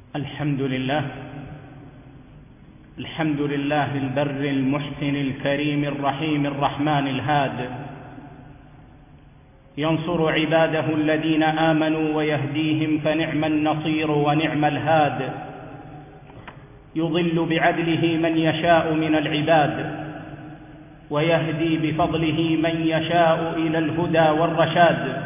الحمد لله البر المحسن الكريم الرحيم الرحمن الهاد، ينصر عباده الذين آمنوا ويهديهم فنعم النصير ونعم الهاد، يضل بعدله من يشاء من العباد ويهدي بفضله من يشاء إلى الهدى والرشاد،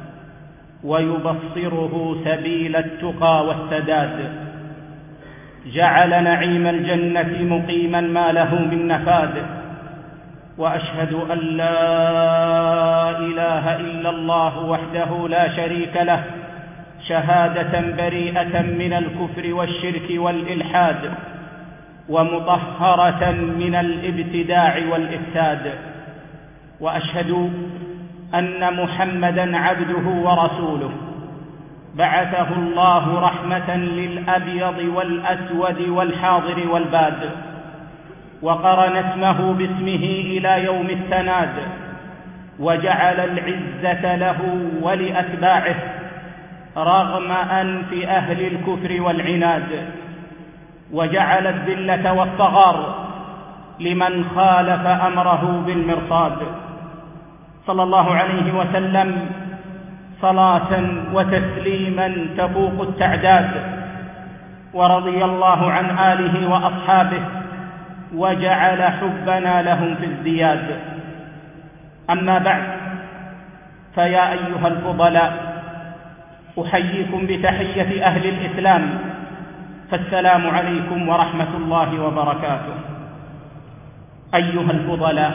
ويبصره سبيل التقى والسداد. جعل نعيم الجنة مقيما ما له من نفاد، وأشهد أن لا إله إلا الله وحده لا شريك له شهادة بريئة من الكفر والشرك والإلحاد، ومطهرة من الابتداع والإفساد. وأشهد أن محمدًا عبده ورسوله، بعثه الله رحمة للأبيض والأسود والحاضر والباد، وقرن اسمه باسمه إلى يوم التناد، وجعل العزة له ولأتباعه رغم أنف أهل الكفر والعناد، وجعل الذلة والصغار لمن خالف أمره بالمرصاد. صلى الله عليه وسلم صلاة وتسليما تفوق التعداد، ورضي الله عن آله وأصحابه وجعل حبنا لهم في ازدياد. أما بعد، فيا أيها الفضلاء، أحييكم بتحية أهل الإسلام، فالسلام عليكم ورحمة الله وبركاته. أيها الفضلاء،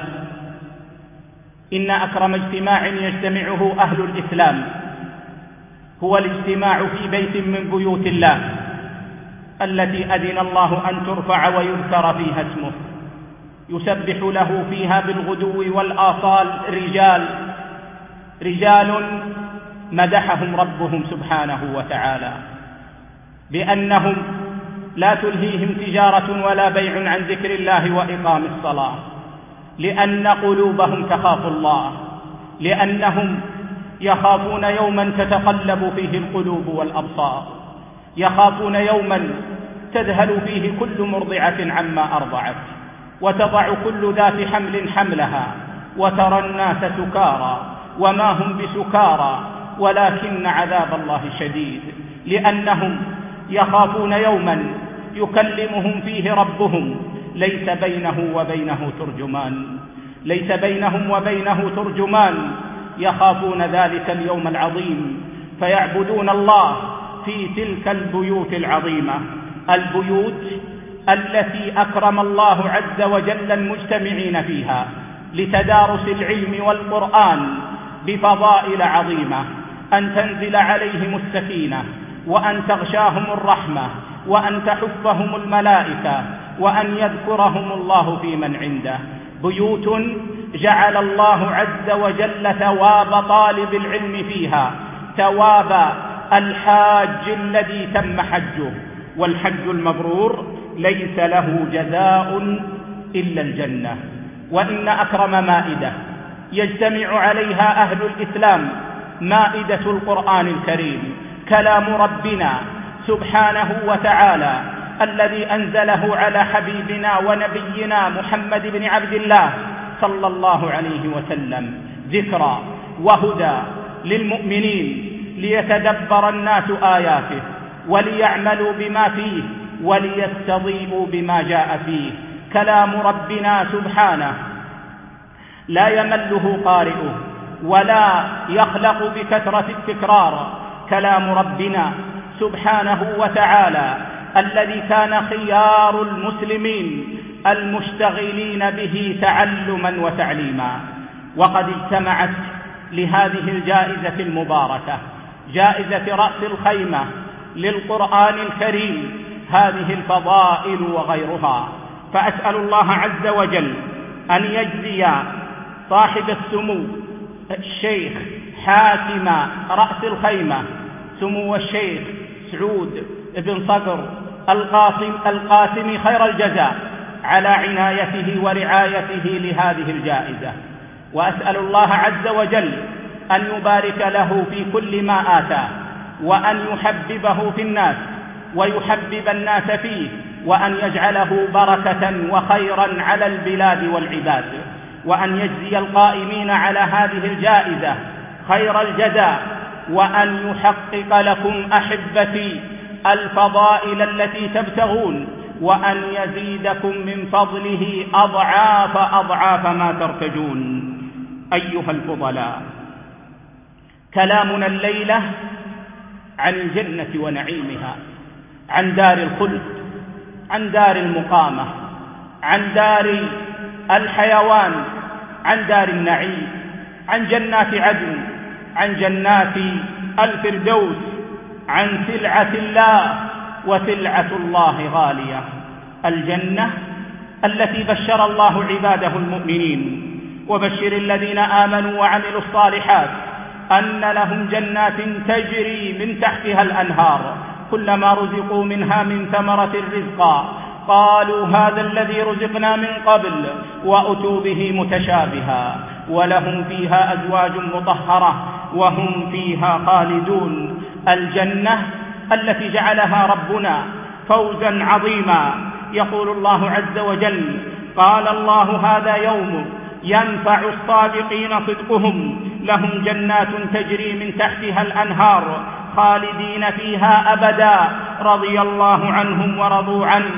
إن أكرم اجتماع يجتمعه أهل الإسلام هو الاجتماع في بيت من بيوت الله التي أذن الله أن ترفع ويذكر فيها اسمه، يسبح له فيها بالغدو والآصال رجال مدحهم ربهم سبحانه وتعالى بأنهم لا تلهيهم تجارة ولا بيع عن ذكر الله وإقام الصلاة، لأن قلوبهم تخاف الله، لأنهم يخافون يوما تتقلب فيه القلوب والأبصار، يخافون يوما تذهل فيه كل مرضعة عما أرضعت، وتضع كل ذات حمل حملها، وترى الناس سكارى وما هم بسكارى ولكن عذاب الله شديد، لأنهم يخافون يوما يكلمهم فيه ربهم ليس بينهم وبينه ترجمان، يخافون ذلك اليوم العظيم، فيعبدون الله في تلك البيوت العظيمة، البيوت التي أكرم الله عز وجل المجتمعين فيها لتدارس العلم والقرآن بفضائل عظيمة، أن تنزل عليهم السكينة، وأن تغشاهم الرحمة، وأن تحفهم الملائكة، وأن يذكرهم الله في من عنده. بيوت جعل الله عز وجل ثواب طالب العلم فيها ثواب الحاج الذي تم حجه، والحج المبرور ليس له جزاء إلا الجنة. وإن أكرم مائدة يجتمع عليها أهل الإسلام مائدة القرآن الكريم، كلام ربنا سبحانه وتعالى الذي أنزله على حبيبنا ونبينا محمد بن عبد الله صلى الله عليه وسلم، ذكرى وهدى للمؤمنين ليتدبر الناس آياته وليعملوا بما فيه وليستضيئوا بما جاء فيه. كلام ربنا سبحانه لا يمله قارئه ولا يخلق بكثرة التكرار. كلام ربنا سبحانه وتعالى الذي كان خيار المسلمين المشتغلين به تعلما وتعليما. وقد اجتمعت لهذه الجائزة المباركة، جائزة رأس الخيمة للقرآن الكريم، هذه الفضائل وغيرها. فأسأل الله عز وجل أن يجزي صاحب السمو الشيخ حاكم رأس الخيمة سمو الشيخ سعود بن صقر القاسم خير الجزاء على عنايته ورعايته لهذه الجائزة، وأسأل الله عز وجل أن يبارك له في كل ما آتاه، وأن يحببه في الناس، ويحبب الناس فيه، وأن يجعله بركة وخيرا على البلاد والعباد، وأن يجزي القائمين على هذه الجائزة خير الجزاء، وأن يحقق لكم أحبتي الفضائل التي تبتغون، وأن يزيدكم من فضله أضعاف أضعاف ما ترتجون. أيها الفضلاء، كلامنا الليلة عن الجنة ونعيمها، عن دار الخلد، عن دار المقامة، عن دار الحيوان، عن دار النعيم، عن جنات عدن، عن جنات الفردوس، عن سلعة الله، وسلعة الله غالية. الجنة التي بشر الله عباده المؤمنين، وبشر الذين آمنوا وعملوا الصالحات أن لهم جنات تجري من تحتها الأنهار، كلما رزقوا منها من ثمرة رزقا قالوا هذا الذي رزقنا من قبل، وأتوا به متشابها، ولهم فيها أزواج مطهرة وهم فيها خالدون. الجنة التي جعلها ربنا فوزا عظيما. يقول الله عز وجل: قال الله هذا يوم ينفع الصادقين صدقهم، لهم جنات تجري من تحتها الأنهار خالدين فيها أبدا، رضي الله عنهم ورضوا عنه،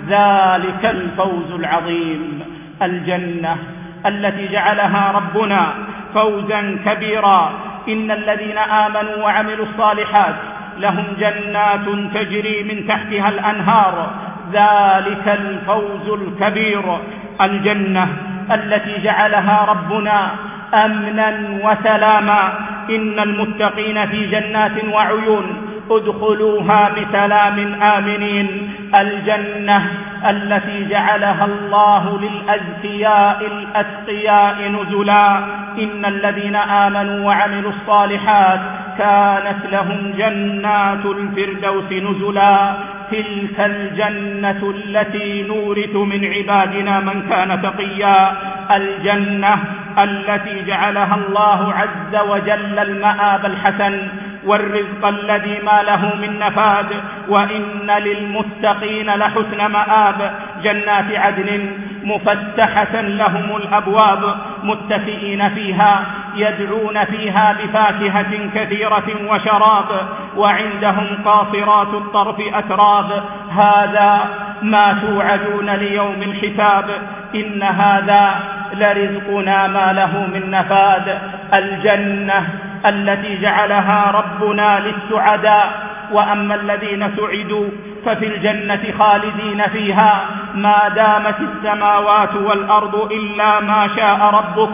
ذلك الفوز العظيم. الجنة التي جعلها ربنا فوزا كبيرا. إن الذين آمنوا وعملوا الصالحات لهم جنات تجري من تحتها الأنهار، ذلك الفوز الكبير. الجنة التي جعلها ربنا أمنا وسلاما. إن المتقين في جنات وعيون، ادخلوها بسلام آمنين. الجنة التي جعلها الله للأزكياء الأتقياء نزلا. إن الذين آمنوا وعملوا الصالحات كانت لهم جنات الفردوس نزلا. تلك الجنة التي نورث من عبادنا من كان تقيا. الجنة التي جعلها الله عز وجل المآب الحسن والرزق الذي ما له من نفاد. وإن للمتقين لحسن مآب. جنات عدن مفتحة لهم الأبواب، متكئين فيها، يدعون فيها بفاكهة كثيرة وشراب، وعندهم قاصرات الطرف أتراب. هذا ما توعدون ليوم الحساب، إن هذا لرزقنا ما له من نفاد. الجنة التي جعلها ربنا للسعداء. وأما الذين سعدوا ففي الجنة خالدين فيها ما دامت السماوات والأرض إلا ما شاء ربك،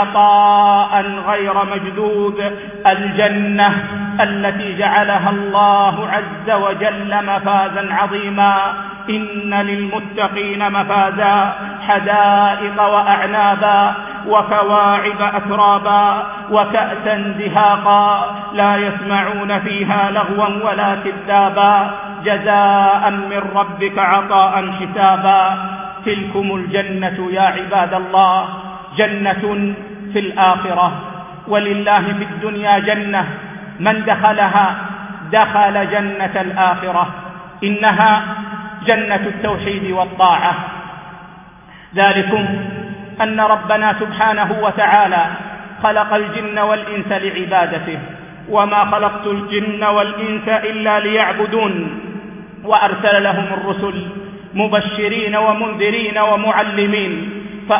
عطاء غير مجدود. الجنة التي جعلها الله عز وجل مفازا عظيما. إن للمتقين مفازا، حدائق وأعنابا، وكواعب أترابا، وكأسا دهاقا، لا يسمعون فيها لغوا ولا كذابا، جزاء من ربك عطاء حسابا. تلكم الجنة يا عباد الله جنة في الآخرة، ولله في الدنيا جنة، من دخلها دخل جنة الآخرة. إنها جنة التوحيد والطاعة. ذلكم أن ربنا سبحانه وتعالى خلق الجن والإنس لعبادته، وما خلقت الجن والإنس إلا ليعبدون، وأرسل لهم الرسل مبشرين ومنذرين ومعلمين،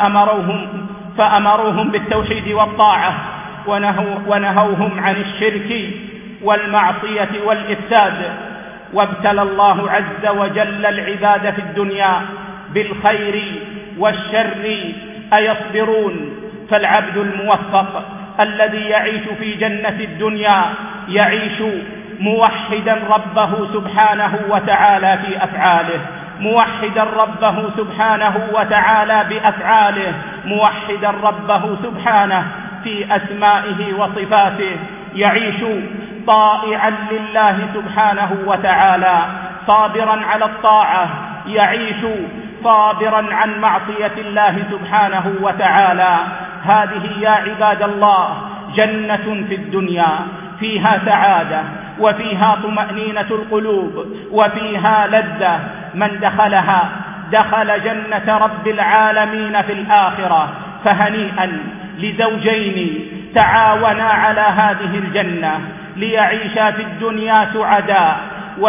فأمروهم بالتوحيد والطاعة، ونهوهم عن الشرك والمعصية والإفساد. وابتلى الله عز وجل العباد في الدنيا بالخير والشر أيصبرون؟ فالعبد الموفق الذي يعيش في جنة الدنيا يعيش موحدا ربه سبحانه وتعالى في أفعاله، موحدا ربه سبحانه وتعالى بأفعاله، موحدا ربه سبحانه في أسمائه وصفاته، يعيش طائعا لله سبحانه وتعالى، صابرا على الطاعة، يعيش صابرا عن معصية الله سبحانه وتعالى. هذه يا عباد الله جنة في الدنيا، فيها سعادة، وفيها طمأنينة القلوب، وفيها لذة. من دخلها دخل جنة رب العالمين في الآخرة. فهنيئا لزوجين تعاونا على هذه الجنة ليعيشا في الدنيا سعداء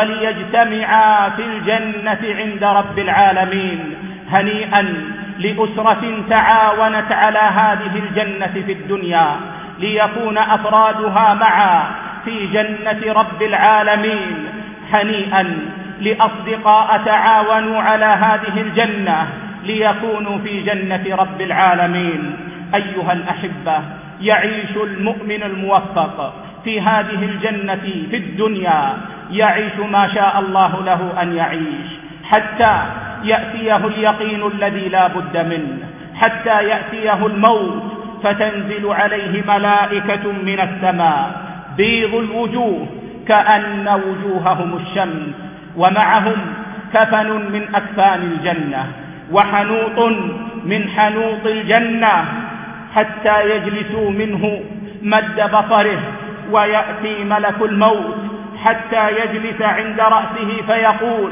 وليجتمعا في الجنة عند رب العالمين. هنيئا لأسرة تعاونت على هذه الجنة في الدنيا ليكون أفرادها معا في جنة رب العالمين. هنيئا لأصدقاء تعاونوا على هذه الجنة ليكونوا في جنة رب العالمين. أيها الأحبة، يعيش المؤمن الموفق في هذه الجنة في الدنيا، يعيش ما شاء الله له أن يعيش حتى يأتيه اليقين الذي لا بد منه، حتى يأتيه الموت فتنزل عليه ملائكة من السماء بيض الوجوه كأن وجوههم الشمس، ومعهم كفن من أكفان الجنة وحنوط من حنوط الجنة، حتى يجلسوا منه مد بصره. ويأتي ملك الموت حتى يجلس عند رأسه فيقول: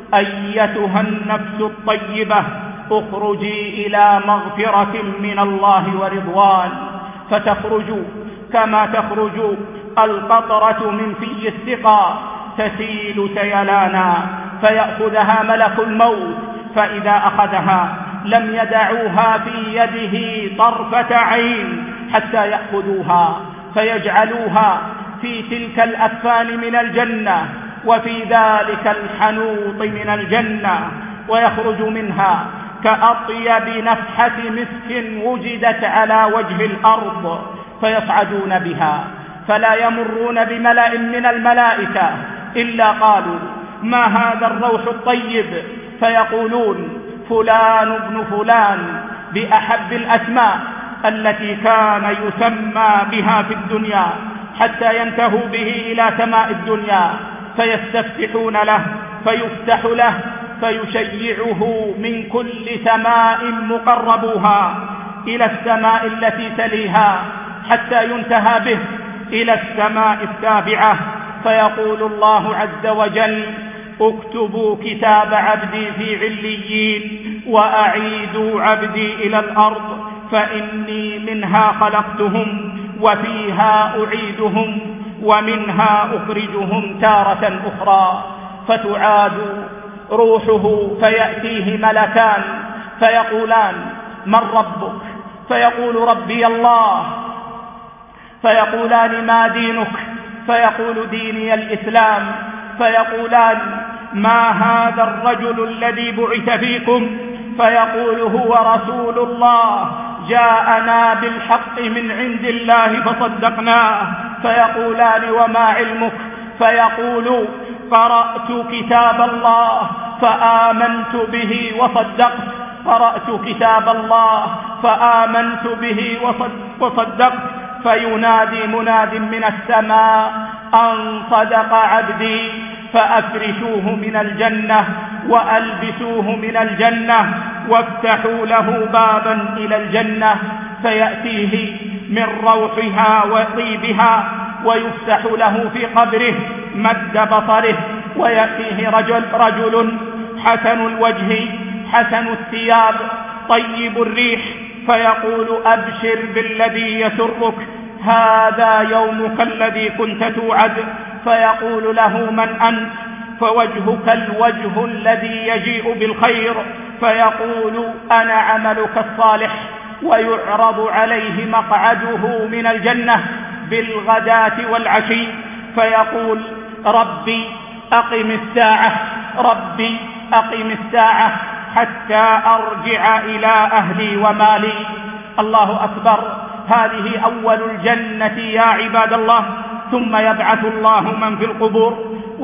أيتها النفس الطيبة اخرجي إلى مغفرة من الله ورضوان. فتخرج كما تخرج القطرة من في السقا تسيل سيلانا، فيأخذها ملك الموت، فإذا أخذها لم يدعوها في يده طرفة عين حتى يأخذوها فيجعلوها في تلك الأكفان من الجنة وفي ذلك الحنوط من الجنة، ويخرج منها كأطيب نفحة مسك وجدت على وجه الأرض، فيصعدون بها فلا يمرون بملأ من الملائكة إلا قالوا: ما هذا الروح الطيب؟ فيقولون: فلان ابن فلان، بأحب الأسماء التي كان يسمى بها في الدنيا، حتى ينتهوا به إلى سماء الدنيا فيستفتحون له فيفتح له فيشيعه من كل سماء مقربوها إلى السماء التي تليها حتى ينتهى به إلى السماء السابعة، فيقول الله عز وجل: اكتبوا كتاب عبدي في عليين وأعيدوا عبدي إلى الأرض فإني منها خلقتهم وفيها أعيدهم ومنها أخرجهم تارة أخرى. فتعاد روحه فيأتيه ملكان فيقولان: من ربك؟ فيقول: ربي الله. فيقولان: ما دينك؟ فيقول: ديني الإسلام. فيقولان: ما هذا الرجل الذي بعث فيكم؟ فيقول: هو رسول الله جاءنا بالحق من عند الله فصدقناه. فيقولان: وما علمك؟ فيقول: قرأت كتاب الله فآمنت به وصدقت. قرأت كتاب الله فآمنت به وصدقت. فينادي مناد من السماء: أن صدق عبدي، فأفرشوه من الجنة وألبسوه من الجنة وافتحوا له بابا إلى الجنة، فيأتيه من روحها وطيبها ويفتح له في قبره مد بصره، ويأتيه رجل حسن الوجه حسن الثياب طيب الريح، فيقول: أبشر بالذي يسرك، هذا يومك الذي كنت توعد. فيقول له: من أنت؟ فوجهك الوجه الذي يجيء بالخير. فيقول: أنا عملك الصالح. ويعرض عليه مقعده من الجنة بالغداة والعشي، فيقول: ربي أقم الساعة، ربي أقم الساعة حتى أرجع إلى أهلي ومالي. الله أكبر. هذه أول الجنة يا عباد الله. ثم يبعث الله من في القبور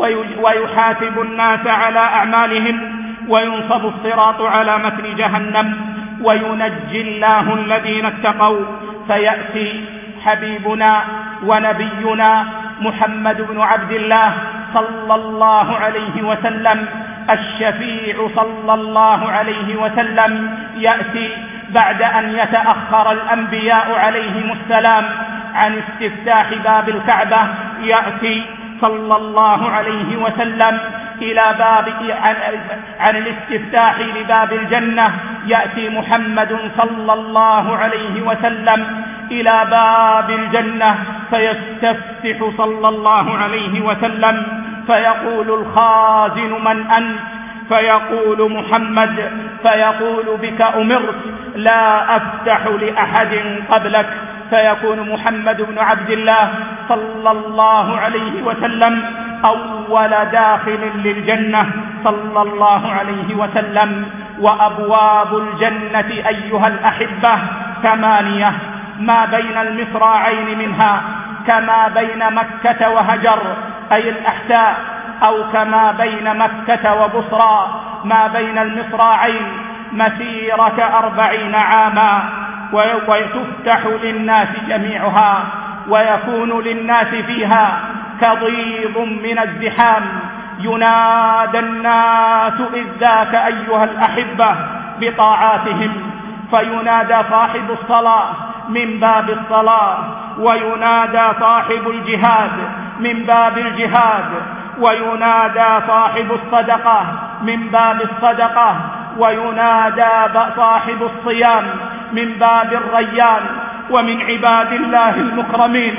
ويحاسب الناس على أعمالهم، وينصب الصراط على متن جهنم، وينجي الله الذين اتقوا. فيأتي حبيبنا ونبينا محمد بن عبد الله صلى الله عليه وسلم الشفيع صلى الله عليه وسلم، يأتي بعد أن يتأخر الأنبياء عليهم السلام عن استفتاح باب الكعبة، يأتي صلى الله عليه وسلم إلى باب عن الاستفتاح لباب الجنة، يأتي محمد صلى الله عليه وسلم إلى باب الجنة فيستفتح صلى الله عليه وسلم، فيقول الخازن: من أنت؟ فيقول: محمد. فيقول: بك أمرت، لا أفتح لأحد قبلك. فيكون محمد بن عبد الله صلى الله عليه وسلم أول داخل للجنة صلى الله عليه وسلم. وأبواب الجنة أيها الأحبة 8، ما بين المصراعين منها كما بين مكة وهجر أي الأحساء، أو كما بين مكة وبصرى ما بين المصراعين مسيرة 40 عاما، وتفتح للناس جميعها، ويكون للناس فيها كضيض من الزحام. ينادى الناس إذ ذاك أيها الأحبة بطاعاتهم، فينادى صاحب الصلاة من باب الصلاة، وينادى صاحب الجهاد من باب الجهاد، وينادى صاحب الصدقة من باب الصدقة، وينادى صاحب الصيام من باب الريان. ومن عباد الله المكرمين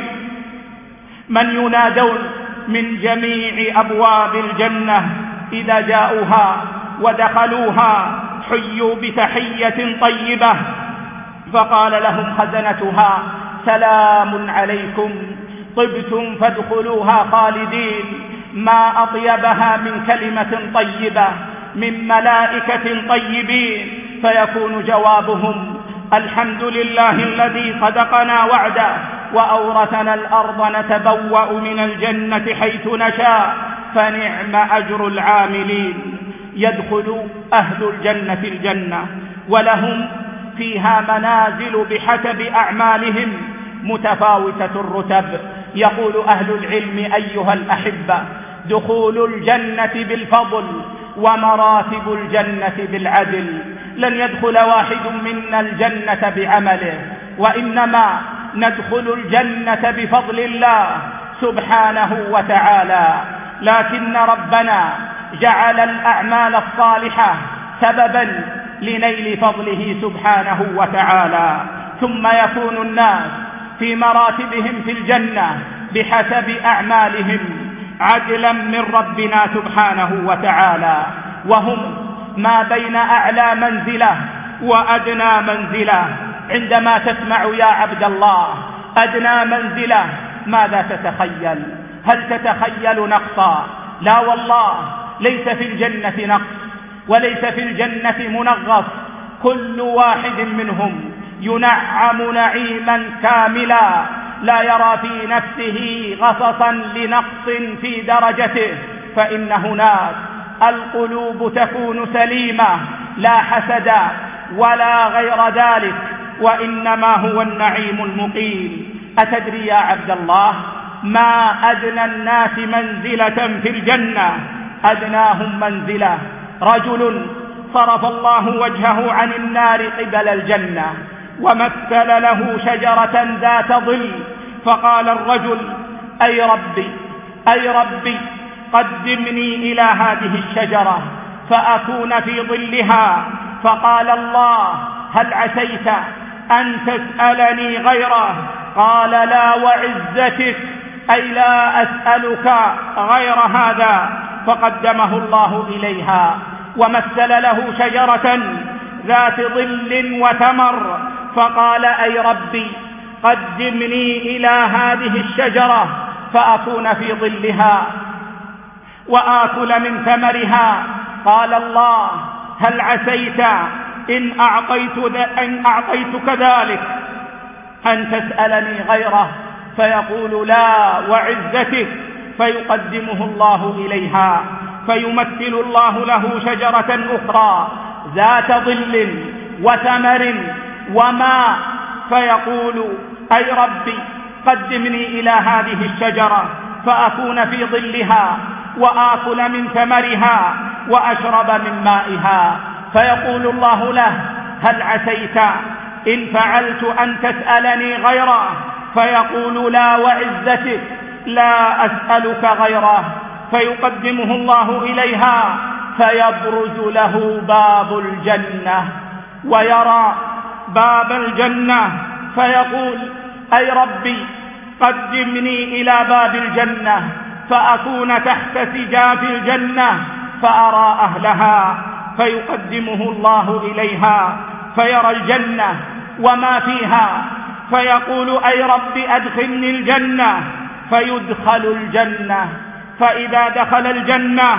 من ينادون من جميع أبواب الجنة إذا جاءوها ودخلوها حيوا بتحية طيبة، فقال لهم خزنتها: سلام عليكم، طبتم فادخلوها خالدين. ما أطيبها من كلمة طيبة من ملائكة طيبين، فيكون جوابهم: الحمد لله الذي صدقنا وعده وأورثنا الأرض نتبوأ من الجنة حيث نشاء فنعم أجر العاملين. يدخل أهل الجنة الجنة ولهم فيها منازل بحسب أعمالهم متفاوتة الرتب. يقول أهل العلم: أيها الأحبة، دخول الجنة بالفضل ومراتب الجنة بالعدل. لن يدخل واحد منا الجنة بعمله، وإنما ندخل الجنة بفضل الله سبحانه وتعالى. لكن ربنا جعل الأعمال الصالحة سببا لنيل فضله سبحانه وتعالى. ثم يكون الناس في مراتبهم في الجنة بحسب أعمالهم عدلا من ربنا سبحانه وتعالى، وهم ما بين أعلى منزلة وأدنى منزلة. عندما تسمع يا عبد الله أدنى منزلة ماذا تتخيل؟ هل تتخيل نقصا؟ لا والله، ليس في الجنة نقص وليس في الجنة منغص. كل واحد منهم ينعم نعيما كاملا، لا يرى في نفسه غصصا لنقص في درجته، فإن هناك القلوب تكون سليمة، لا حسد ولا غير ذلك، وإنما هو النعيم المقيم. أتدري يا عبد الله ما أدنى الناس منزلة في الجنة؟ أدناهم منزلة رجل صرف الله وجهه عن النار قبل الجنة ومثل له شجرة ذات ظل، فقال الرجل: أي ربي أي ربي قدمني إلى هذه الشجرة فأكون في ظلها. فقال الله: هل عسيت أن تسألني غيره؟ قال: لا وعزتك، أي لا أسألك غير هذا. فقدمه الله إليها ومثل له شجرة ذات ظل وثمر، فقال: أي ربي قدمني إلى هذه الشجرة فأكون في ظلها وآكل من ثمرها. قال الله: هل عسيت إن أعطيتك ذلك أن تسألني غيره؟ فيقول: لا وعزتك. فيقدمه الله إليها، فيمثل الله له شجرة أخرى ذات ظل وثمر وماء، فيقول: أي ربي قدمني إلى هذه الشجرة فأكون في ظلها وآكل من ثمرها وأشرب من مائها. فيقول الله له: هل عسيت إن فعلت أن تسألني غيره؟ فيقول: لا وعزتك. لا أسألك غيره، فيقدمه الله إليها فيبرز له باب الجنة ويرى باب الجنة فيقول: أي ربي قدمني إلى باب الجنة فأكون تحت سجاف الجنة فأرى أهلها، فيقدمه الله إليها فيرى الجنة وما فيها فيقول: أي رب أدخلني الجنة، فيدخل الجنة. فإذا دخل الجنة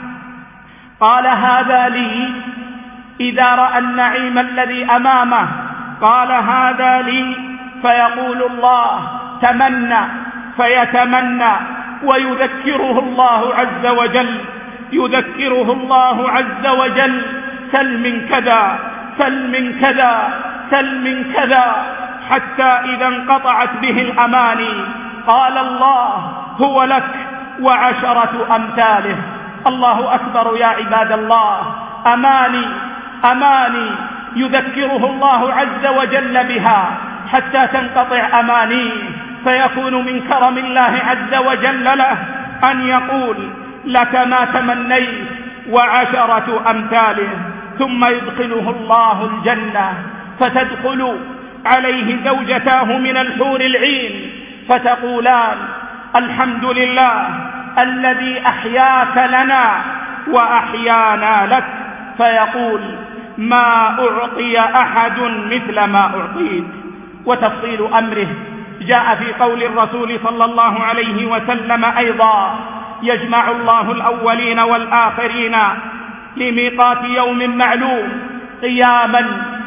قال: هذا لي. إذا رأى النعيم الذي أمامه قال: هذا لي. فيقول الله: تمنى، فيتمنى ويذكره الله عز وجل، يذكره الله عز وجل: سل من كذا، سل من كذا، سل من كذا، حتى إذا انقطعت به الأماني قال الله: هو لك وعشرة أمثاله. الله أكبر يا عباد الله. أماني أماني يذكره الله عز وجل بها حتى تنقطع أمانيه، فيكون من كرم الله عز وجل له أن يقول: لك ما تمنيت وعشرة أمثاله. ثم يدخله الله الجنة، فتدخل عليه زوجتاه من الحور العين فتقولان: الحمد لله الذي أحياك لنا وأحيانا لك. فيقول: ما أعطي أحد مثل ما أعطيت. وتفصيل أمره جاء في قول الرسول صلى الله عليه وسلم أيضا: يجمع الله الأولين والآخرين لميقات يوم معلوم قياما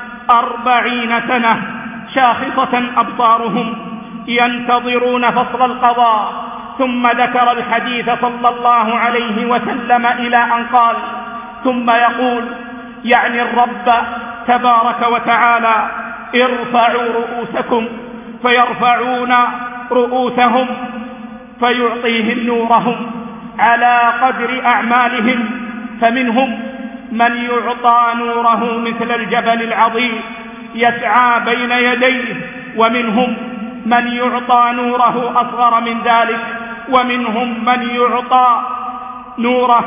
40 سنة شاخصة أبصارهم ينتظرون فصل القضاء. ثم ذكر الحديث صلى الله عليه وسلم إلى أن قال: ثم يقول، يعني الرب تبارك وتعالى: ارفعوا رؤوسكم، فيرفعون رؤوسهم فيعطيهم نورهم على قدر أعمالهم، فمنهم من يعطى نوره مثل الجبل العظيم يسعى بين يديه، ومنهم من يعطى نوره أصغر من ذلك، ومنهم من يعطى نوره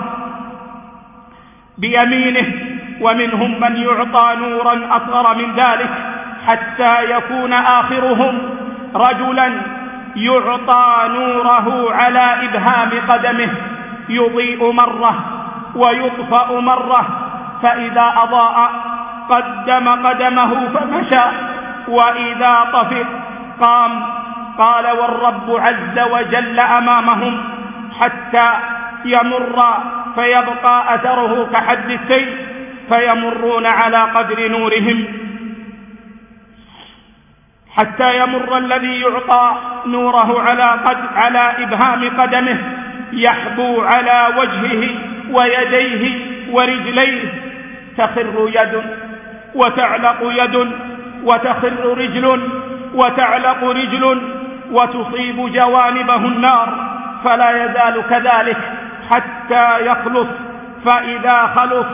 بيمينه، ومنهم من يعطى نورا أصغر من ذلك، حتى يكون آخرهم رجلا يعطى نوره على إبهام قدمه، يضيء مرة ويطفأ مرة، فإذا أضاء قدم قدمه فمشى، وإذا طفئ قام. قال: والرب عز وجل أمامهم حتى يمر فيبقى أثره كحد السيف، فيمرون على قدر نورهم، حتى يمر الذي يعطى نوره على إبهام قدمه يحبو على وجهه ويديه ورجليه، تخر يد وتعلق يد، وتخر رجل وتعلق رجل، وتصيب جوانبه النار، فلا يزال كذلك حتى يخلص. فإذا خلص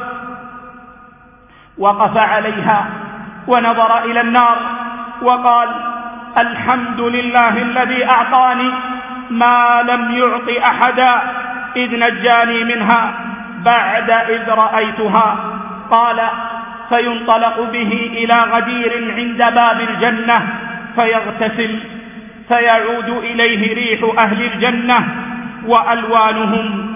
وقف عليها ونظر إلى النار وقال: الحمد لله الذي أعطاني ما لم يعط أحدا إذ نجاني منها بعد إذ رأيتها. قال: فينطلق به إلى غدير عند باب الجنة فيغتسل، فيعود إليه ريح أهل الجنة وألوانهم،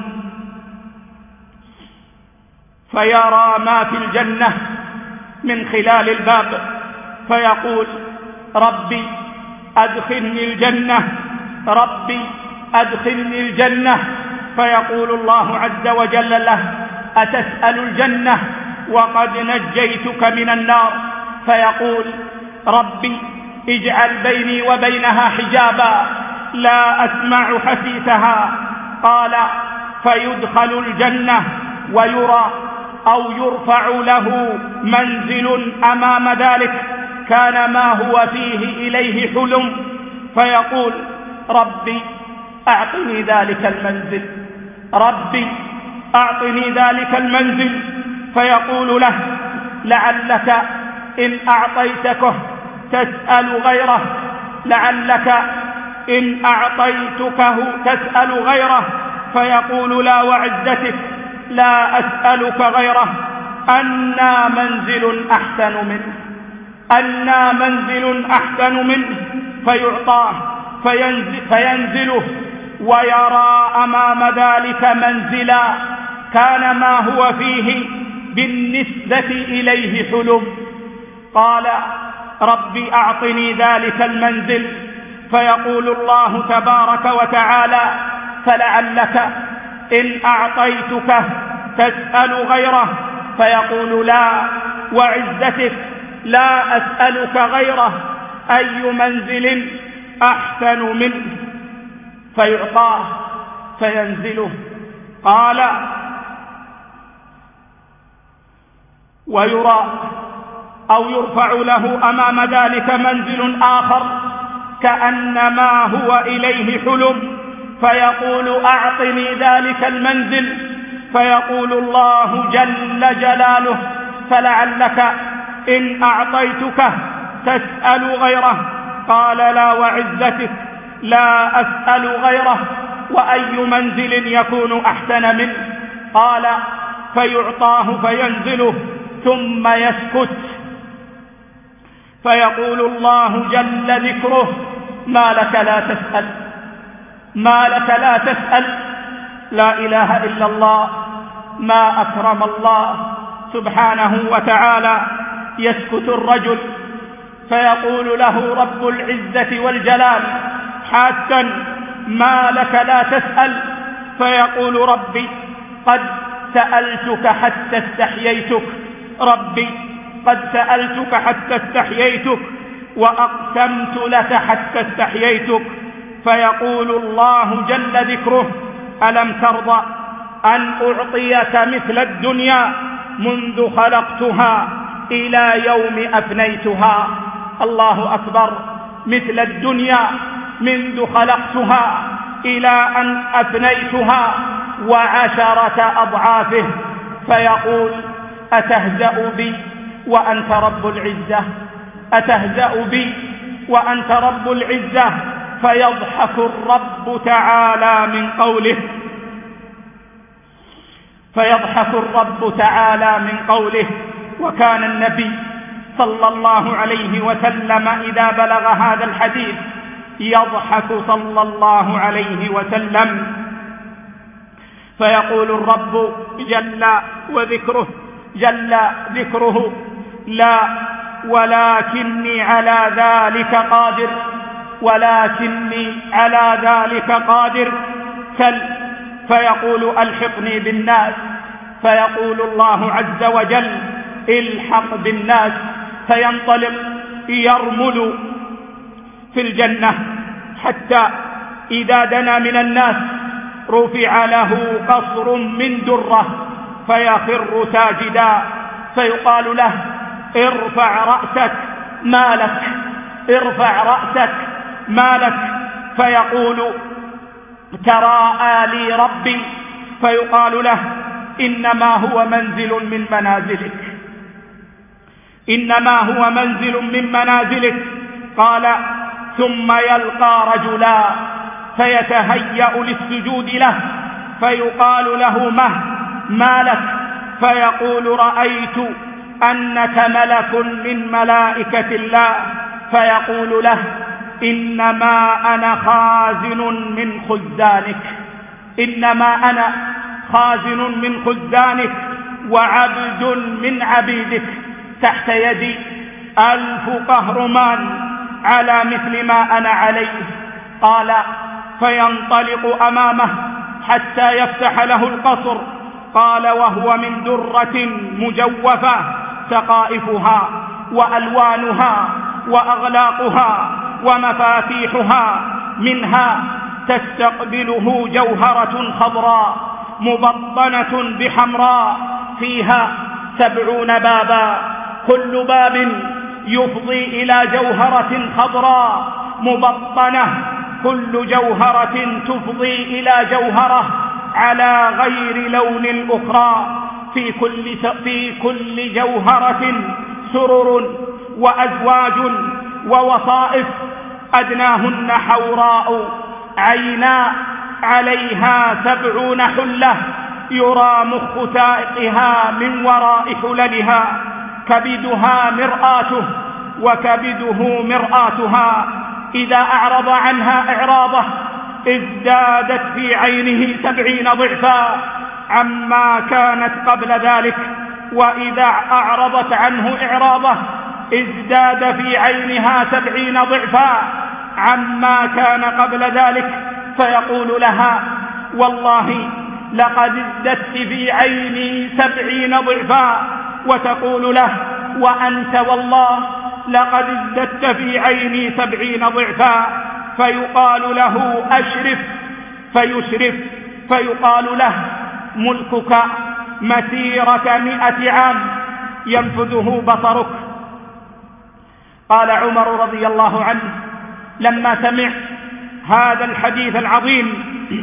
فيرى ما في الجنة من خلال الباب، فيقول: ربي أدخلني الجنة، ربي أدخلني الجنة. فيقول الله عز وجل له: أتسأل الجنة وقد نجيتك من النار؟ فيقول: ربي اجعل بيني وبينها حجابا لا أسمع حسيسها. قال: فيدخل الجنة ويرى أو يرفع له منزل أمام ذلك كان ما هو فيه إليه حلم، فيقول: ربي أعطني ذلك المنزل، ربي أعطني ذلك المنزل. فيقول له: لعلك إن أعطيتكه تسأل غيره، لعلك إن أعطيتكه تسأل غيره، فيقول لا وعزتك لا أسألك غيره، أنى منزل أحسن منه، أنى منزل أحسن منه، فيعطاه فينزله ويرى أمام ذلك منزلا كان ما هو فيه بالنسبة إليه حلم. قال رب أعطني ذلك المنزل، فيقول الله تبارك وتعالى فلعلك إن أعطيتك تسأل غيره، فيقول لا وعزتك لا أسألك غيره، أي منزل أحسن منه، فيعطاه فينزله. قال ويرى أو يرفع له أمام ذلك منزل آخر كأنما هو إليه حلم، فيقول أعطني ذلك المنزل، فيقول الله جل جلاله فلعلك إن أعطيتك تسأل غيره، قال لا وعزتك لا أسأل غيره، وأي منزل يكون أحسن منه. قال فيعطاه فينزله ثم يسكت، فيقول الله جل ذكره ما لك لا تسأل، ما لك لا تسأل، لا إله إلا الله، ما أكرم الله سبحانه وتعالى. يسكت الرجل فيقول له رب العزة والجلال حاسا ما لك لا تسأل، فيقول ربي قد سألتك حتى استحييتك، ربي قد سألتك حتى استحييتك وأقسمت لك حتى استحييتك. فيقول الله جل ذكره ألم ترضى أن أعطيك مثل الدنيا منذ خلقتها إلى يوم أفنيتها؟ الله أكبر، مثل الدنيا منذ خلقتها إلى أن أفنيتها وعشرة أضعافه. فيقول أتهزأ بي وأنت رب العزة، أتهزأ بي وأنت رب العزة؟ فيضحك الرب تعالى من قوله، فيضحك الرب تعالى من قوله. وكان النبي صلى الله عليه وسلم إذا بلغ هذا الحديث يضحك صلى الله عليه وسلم، فيقول الرب جل ذكره لا ولكني على ذلك قادر، ولكني على ذلك قادر، سل. فيقول ألحقني بالناس، فيقول الله عز وجل الحق بالناس، فينطلق يرمل في الجنة حتى إذا دنا من الناس رفع له قصر من درة فيخر ساجدا، فيقال له ارفع رأسك ما لك، ارفع رأسك ما لك، فيقول تراءى لي ربي، فيقال له إنما هو منزل من منازلك، إنما هو منزل من منازلك. قال ثم يلقى رجلا فيتهيأ للسجود له، فيقال له ما لك؟ فيقول رأيت أنك ملك من ملائكة الله، فيقول له إنما أنا خازن من خزانك، إنما أنا خازن من خزانك وعبد من عبيدك، تحت يدي 1000 قهرمان على مثل ما أنا عليه. قال فينطلق أمامه حتى يفتح له القصر. قال وهو من درة مجوفة سقائفها وألوانها وأغلاقها ومفاتيحها منها تستقبله جوهرة خضراء مبطنة بحمراء فيها 70 بابا، كل باب يفضي إلى جوهرة خضراء مبطنة، كل جوهرة تفضي إلى جوهرة على غير لون الأخرى، في كل جوهرة سرر وأزواج ووصائف. أدناهن حوراء عيناء عليها 70 حلة يرى مخ تائقها من وراء حللها، كبدها مرآته وكبده مرآتها، إذا أعرض عنها إعراضه ازدادت في عينه 70 ضعفا عما كانت قبل ذلك، وإذا أعرضت عنه إعراضه ازداد في عينها 70 ضعفا عما كان قبل ذلك، فيقول لها: والله لقد ازددت في عيني 70 ضعفا، وتقول له: وأنت والله لقد ازددت في عيني 70 ضعفا، فيقال له: أشرف، فيشرف، فيقال له: ملكك مسيرة 100 عام ينفذه بصرك. قال عمر رضي الله عنه لما سمع هذا الحديث العظيم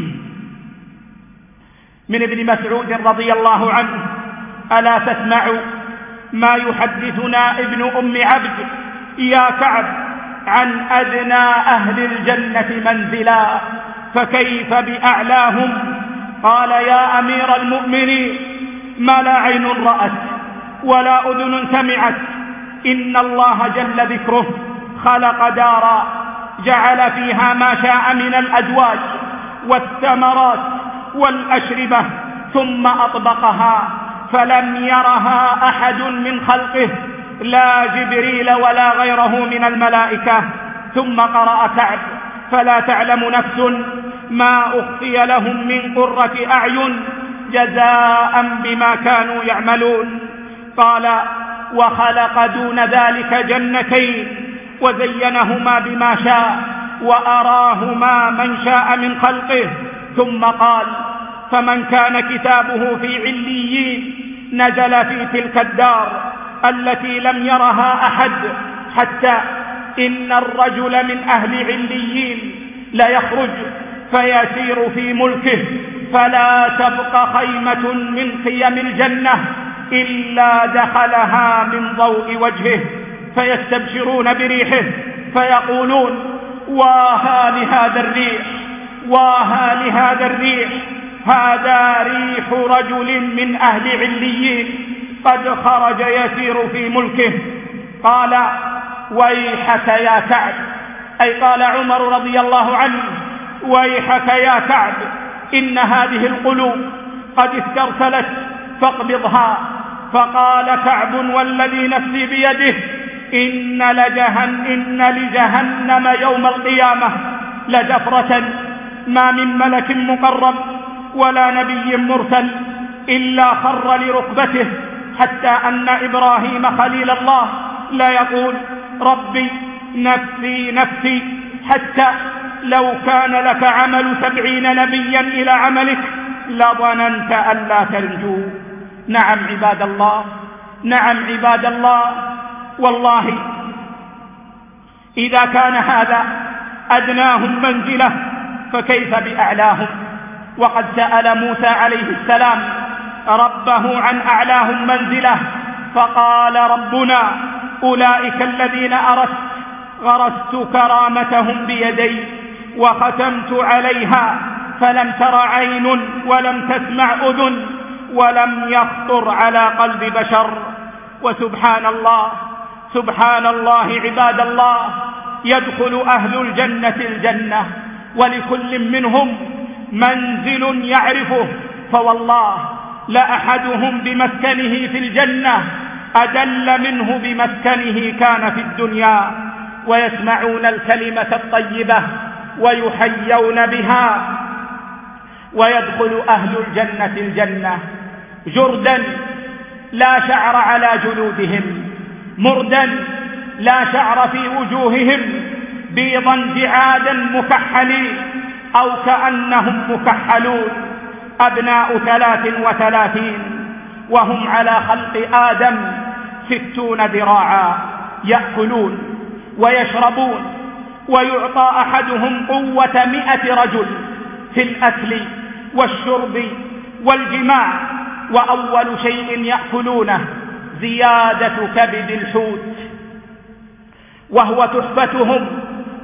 من ابن مسعود رضي الله عنه: ألا تسمع ما يحدثنا ابن أم عبد يا كعب عن أدنى أهل الجنة منزلا، فكيف بأعلاهم؟ قال: يا أمير المؤمنين، ما لا عين رأت ولا أذن سمعت، إن الله جل ذكره خلق دارا جعل فيها ما شاء من الأزواج والثمرات والأشربة، ثم أطبقها فلم يرها أحد من خلقه، لا جبريل ولا غيره من الملائكة. ثم قرأ كعب: فلا تعلم نفس ما أخفي لهم من قرة أعين جزاء بما كانوا يعملون. قال: وخلق دون ذلك جنتين وزينهما بما شاء وأراهما من شاء من خلقه. ثم قال: فمن كان كتابه في عليين نزل في تلك الدار التي لم يرها أحد، حتى إن الرجل من أهل عليين ليخرج فيسير في ملكه فلا تبقى خيمة من خيم الجنة إلا دخلها من ضوء وجهه، فيستبشرون بريحه فيقولون: واها لهذا الريح، واها لهذا الريح، هذا ريح رجل من أهل عليين قد خرج يسير في ملكه. قال: ويحك يا كعب، أي قال عمر رضي الله عنه: ويحك يا كعب، إن هذه القلوب قد استرسلت فاقبضها. فقال كعب: والذي نفسي بيده إن لجهنم يوم القيامة لزفرة ما من ملك مقرب ولا نبي مرسل إلا خر لركبته، حتى أن إبراهيم خليل الله لا يقول: ربي نفسي نفسي، حتى لو كان لك عمل 70 نبيا إلى عملك لظننت أن لا تنجو. نعم عباد الله، نعم عباد الله، والله إذا كان هذا أدناهم منزلة فكيف بأعلاهم؟ وقد سأل موسى عليه السلام ربه عن أعلاهم منزلة، فقال ربنا: أولئك الذين غرست كرامتهم بيدي وختمت عليها فلم تر عين ولم تسمع أذن ولم يخطر على قلب بشر. وسبحان الله، سبحان الله عباد الله، يدخل أهل الجنة الجنة ولكل منهم منزل يعرفه، فوالله لأحدهم بمسكنه في الجنة أدل منه بمسكنه كان في الدنيا، ويسمعون الكلمة الطيبة ويحيون بها. ويدخل أهل الجنة الجنة جردا لا شعر على جلودهم، مردا لا شعر في وجوههم، بيضا جعادا مكحلين أو كأنهم مكحلون، أبناء 33 وهم على خلق آدم 60 ذراعا، يأكلون ويشربون، ويعطى أحدهم قوة 100 رجل في الأكل والشرب والجماع، وأول شيء يأكلونه زيادة كبد الحوت، وهو تحفتهم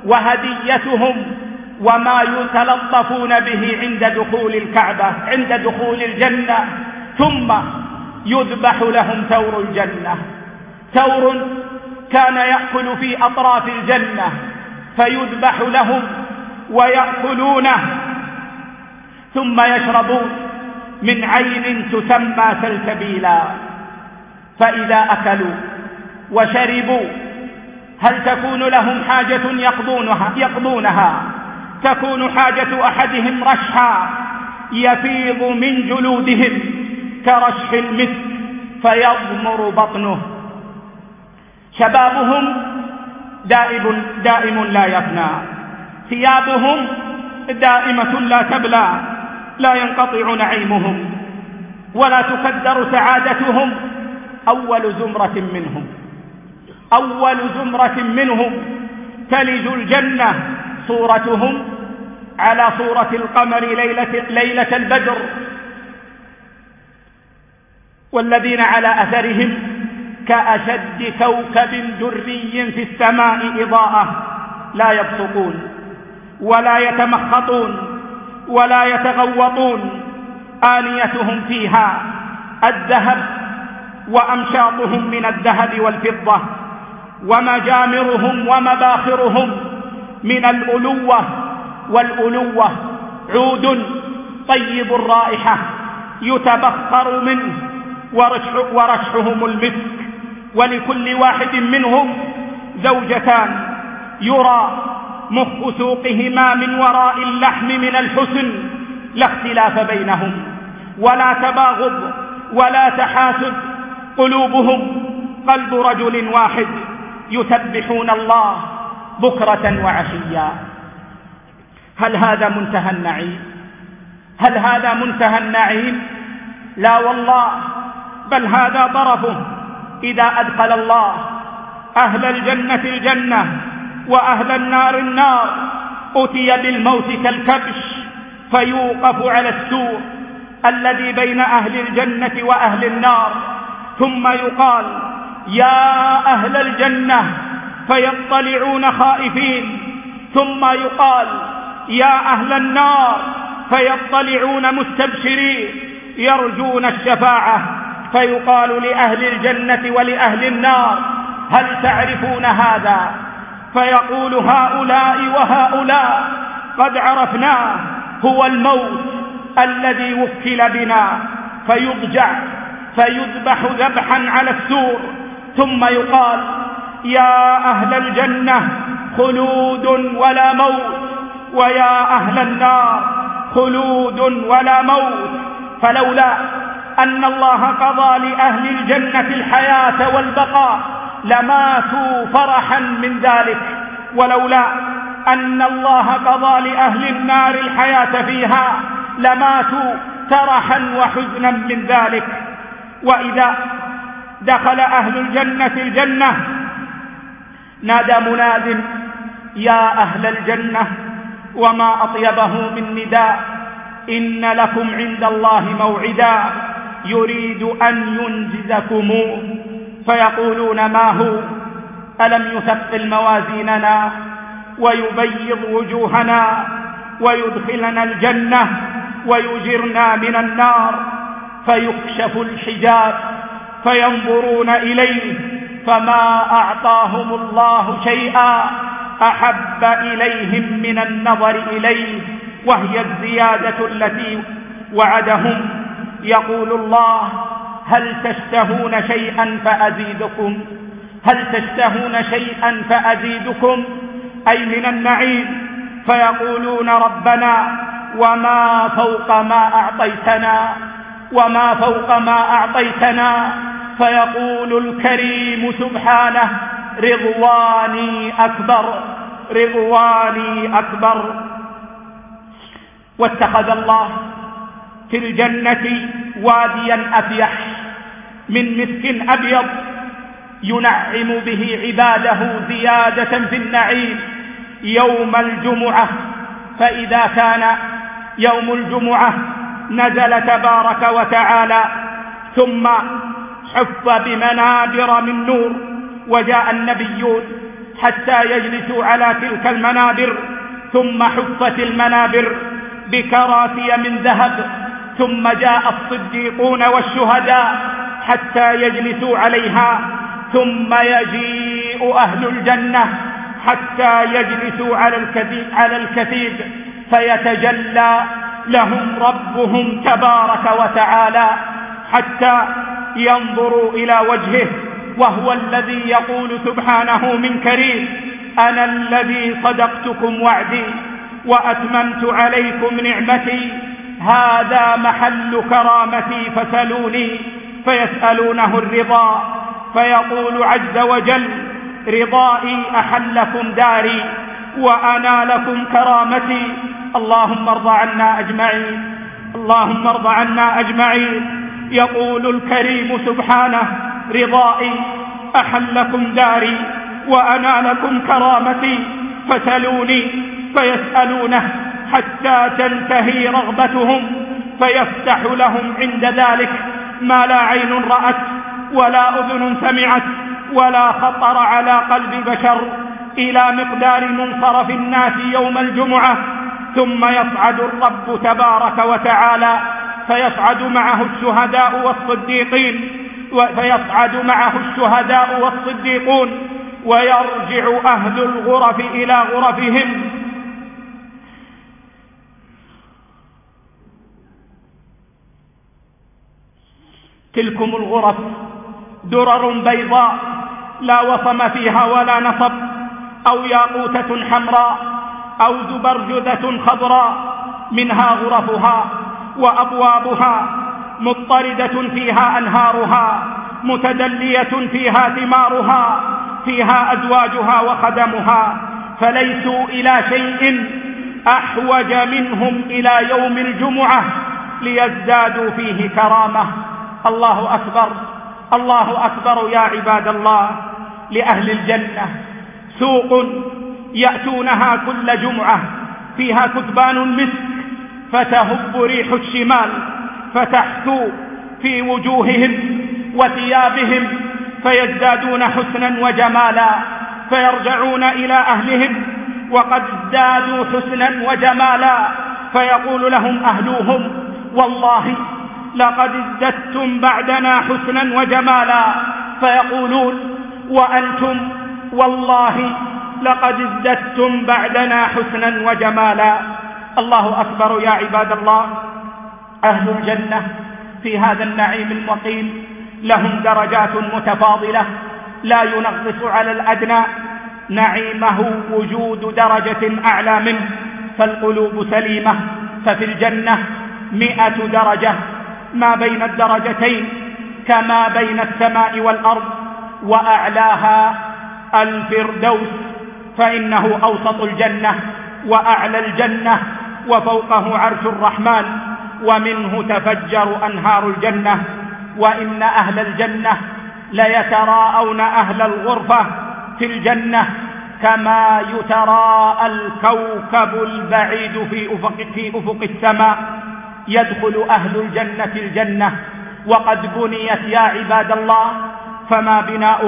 وهديتهم وما يتلطفون به عند دخول الكعبة، عند دخول الجنة. ثم يذبح لهم ثور الجنة، ثور كان يأكل في أطراف الجنة، فيذبح لهم ويأكلونه، ثم يشربون من عين تسمى سلسبيلا. فإذا أكلوا وشربوا هل تكون لهم حاجة يقضونها؟ تكون حاجة أحدهم رشحا يفيض من جلودهم كرشح المسك فيضمر بطنه. شبابهم دائم لا يفنى، ثيابهم دائمة لا تبلى، لا ينقطع نعيمهم ولا تكدر سعادتهم. أول زمرة منهم تلج الجنة صورتهم على صورة القمر ليلة البدر، والذين على أثرهم كأشد كوكب دري في السماء إضاءة، لا يبصقون ولا يتمخطون ولا يتغوطون، آنيتهم فيها الذهب وأمشاطهم من الذهب والفضة، ومجامرهم ومباخرهم من الألوة، والألوة عود طيب الرائحة يتبخر منه ورشحهم المسك. ولكل واحد منهم زوجتان يرى مخ سوقهما من وراء اللحم من الحسن، لا اختلاف بينهم ولا تباغض ولا تحاسد، قلوبهم قلب رجل واحد يسبحون الله بكرة وعشيا. هل هذا منتهى النعيم؟ لا والله، بل هذا طرفه. إذا أدخل الله أهل الجنة الجنة وأهل النار النار، أتي بالموت كالكبش فيوقف على السور الذي بين أهل الجنة وأهل النار، ثم يقال يا أهل الجنة فيطلعون خائفين، ثم يقال يا أهل النار فيطلعون مستبشرين يرجون الشفاعة، فيقال لأهل الجنة ولأهل النار هل تعرفون هذا؟ فيقول هؤلاء وهؤلاء قد عرفناه، هو الموت الذي وكل بنا. فيضجع فيذبح ذبحا على السور، ثم يقال يا أهل الجنة خلود ولا موت، ويا أهل النار خلود ولا موت. فلولا أن الله قضى لأهل الجنة الحياة والبقاء لماتوا فرحا من ذلك، ولولا أن الله قضى لأهل النار الحياة فيها لماتوا ترحا وحزنا من ذلك. وإذا دخل أهل الجنة الجنة نادى مناد يا أهل الجنة، وما أطيبه من نداء، إن لكم عند الله موعدا يريد أن ينجزكموه. فيقولون ما هو؟ ألم يثقل موازيننا ويبيض وجوهنا ويدخلنا الجنة ويجرنا من النار؟ فيكشف الحجاب فينظرون إليه، فما أعطاهم الله شيئا أحب إليهم من النظر إليه، وهي الزيادة التي وعدهم. يقول الله هل تشتهون شيئا فأزيدكم؟ هل تشتهون شيئا فأزيدكم؟ أي من النعيم. فيقولون ربنا وما فوق ما أعطيتنا، وما فوق ما أعطيتنا. فيقول الكريم سبحانه رضواني أكبر، رضواني أكبر. واتخذ الله في الجنة واديا أفيح من مسك أبيض ينعم به عباده زيادة في النعيم يوم الجمعة. فإذا كان يوم الجمعة نزل تبارك وتعالى، ثم حف بمنابر من نور، وجاء النبيون حتى يجلسوا على تلك المنابر، ثم حفت المنابر بكراسي من ذهب، ثم جاء الصديقون والشهداء حتى يجلسوا عليها، ثم يجيء أهل الجنة حتى يجلسوا على الكثيب فيتجلى لهم ربهم تبارك وتعالى حتى ينظروا إلى وجهه، وهو الذي يقول سبحانه من كريم: أنا الذي صدقتكم وعدي وأتممت عليكم نعمتي، هذا محل كرامتي فسلوني. فيسألونه الرضا، فيقول عز وجل: رضائي أحلكم داري وأنا لكم كرامتي. اللهم ارض عنا أجمعين، اللهم ارض عنا أجمعين. يقول الكريم سبحانه: رضائي أحلكم داري وأنا لكم كرامتي فسلوني. فيسألونه حتى تنتهي رغبتهم، فيفتح لهم عند ذلك ما لا عين رأت ولا أذن سمعت ولا خطر على قلب بشر، إلى مقدار منصرف الناس يوم الجمعة. ثم يصعد الرب تبارك وتعالى فيصعد معه الشهداء والصديقون ويرجع أهل الغرف إلى غرفهم. تلكم الغرف درر بيضاء لا وصم فيها ولا نصب، أو ياقوتة حمراء أو زبرجدة خضراء، منها غرفها وأبوابها، مضطردة فيها أنهارها، متدلية فيها ثمارها، فيها أزواجها وخدمها، فليسوا إلى شيء أحوج منهم إلى يوم الجمعة ليزدادوا فيه كرامة. الله أكبر، الله أكبر يا عباد الله. لأهل الجنة سوق يأتونها كل جمعة فيها كثبان المسك، فتهب ريح الشمال فتحثو في وجوههم وثيابهم، فيزدادون حسنا وجمالا، فيرجعون إلى أهلهم وقد ازدادوا حسنا وجمالا، فيقول لهم أهلوهم: والله لقد ازددتم بعدنا حسنا وجمالا. فيقولون: وأنتم؟ والله لقد ازددتم بعدنا حسنا وجمالا. الله أكبر يا عباد الله. أهل الجنة في هذا النعيم المقيم لهم درجات متفاضلة لا ينغص على الأدنى، نعيمه وجود درجة أعلى منه، فالقلوب سليمة. ففي الجنة 100 درجة، ما بين الدرجتين كما بين السماء والأرض، وأعلاها الفردوس، فإنه أوسط الجنة وأعلى الجنة، وفوقه عرش الرحمن، ومنه تفجر أنهار الجنة. وإن أهل الجنة ليتراءون أهل الغرفة في الجنة كما يتراءى الكوكب البعيد في أفق السماء. يدخل أهل الجنة الجنة وقد بنيت يا عباد الله، فما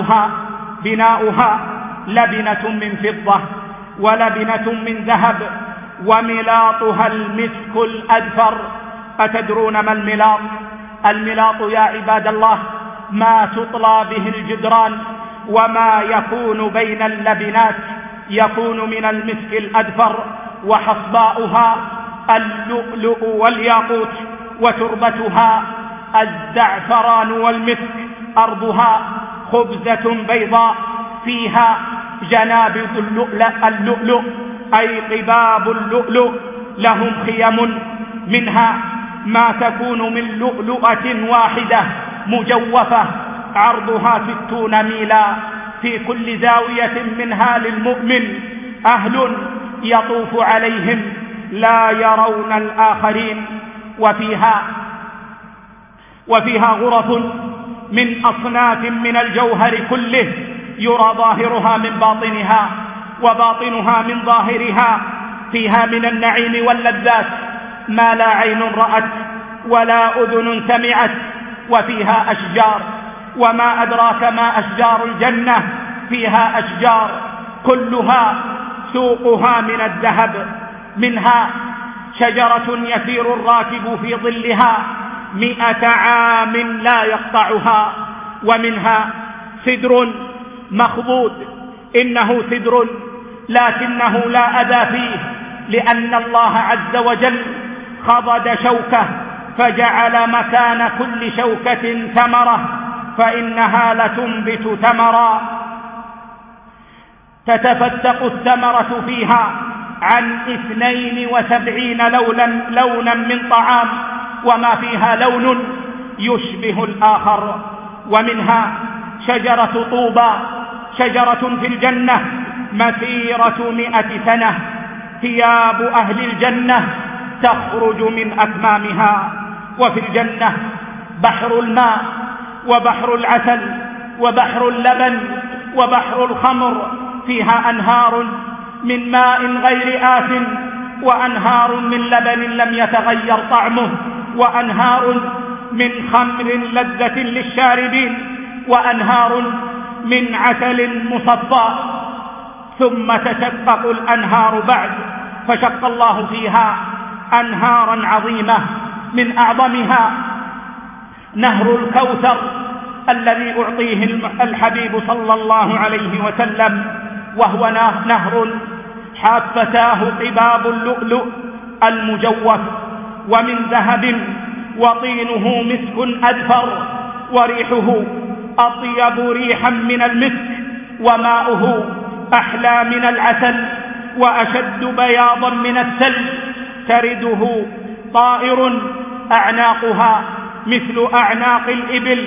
بناؤها لبنة من فضة ولبنة من ذهب، وملاطها المسك الأذفر. أتدرون ما الملاط؟ الملاط يا عباد الله ما تطلى به الجدران وما يكون بين اللبنات، يكون من المسك الأذفر، وحصباؤها اللؤلؤ والياقوت، وتربتها الزعفران والمسك. أرضها خبزة بيضاء فيها جنابذ اللؤلؤ أي قباب اللؤلؤ. لهم خيم منها ما تكون من لؤلؤة واحدة مجوفة، عرضها 60 ميلا، في كل زاوية منها للمؤمن أهل يطوف عليهم لا يرون الآخرين. وفيها غرف من أصناف من الجوهر كله، يرى ظاهرها من باطنها وباطنها من ظاهرها. فيها من النعيم واللذات ما لا عين رأت ولا أذن سمعت. وفيها أشجار، وما أدراك ما أشجار الجنة. فيها أشجار كلها سوقها من الذهب، منها شجرة يسير الراكب في ظلها 100 عام لا يقطعها، ومنها سدر مخضود، إنه سدر لكنه لا أذى فيه، لأن الله عز وجل خضد شوكة فجعل مكان كل شوكة ثمرة، فإنها لتنبت ثمرا تتفتق الثمرة فيها عن 72 لونا من طعام، وما فيها لون يشبه الآخر. ومنها شجرة طوبى، شجرة في الجنة مسيرة 100 سنة، ثياب أهل الجنة تخرج من أكمامها. وفي الجنة بحر الماء وبحر العسل وبحر اللبن وبحر الخمر، فيها أنهار من ماء غير آسن، وأنهار من لبن لم يتغير طعمه، وأنهار من خمر لذة للشاربين، وأنهار من عسل مصفى. ثم تشقق الأنهار بعد، فشق الله فيها أنهارا عظيمة، من أعظمها نهر الكوثر الذي أعطيه الحبيب صلى الله عليه وسلم، وهو نهر حافتاه قباب اللؤلؤ المجوف ومن ذهب، وطينه مسك أذفر، وريحه أطيب ريحا من المسك، وماؤه أحلى من العسل وأشد بياضا من الثلج، ترده طائر أعناقها مثل أعناق الإبل،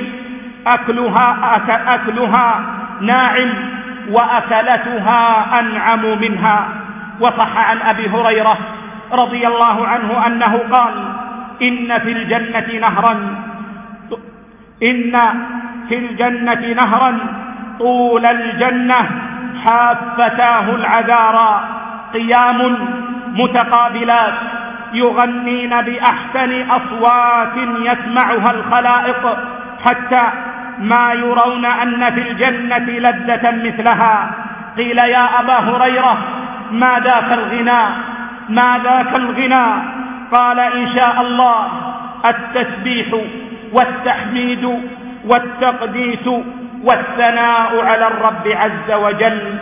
أكلها ناعم وأكلتها أنعم منها. وصح عن أبي هريرة رضي الله عنه أنه قال: إن في الجنة نهرا طول الجنة حافتاه العذارى، قيام متقابلات يغنين بأحسن أصوات يسمعها الخلائق، حتى ما يرون أن في الجنة لذة مثلها. قيل: يا أبا هريرة ما ذاك الغنى؟ قال: إن شاء الله التسبيح والتحميد والتقديس والثناء على الرب عز وجل.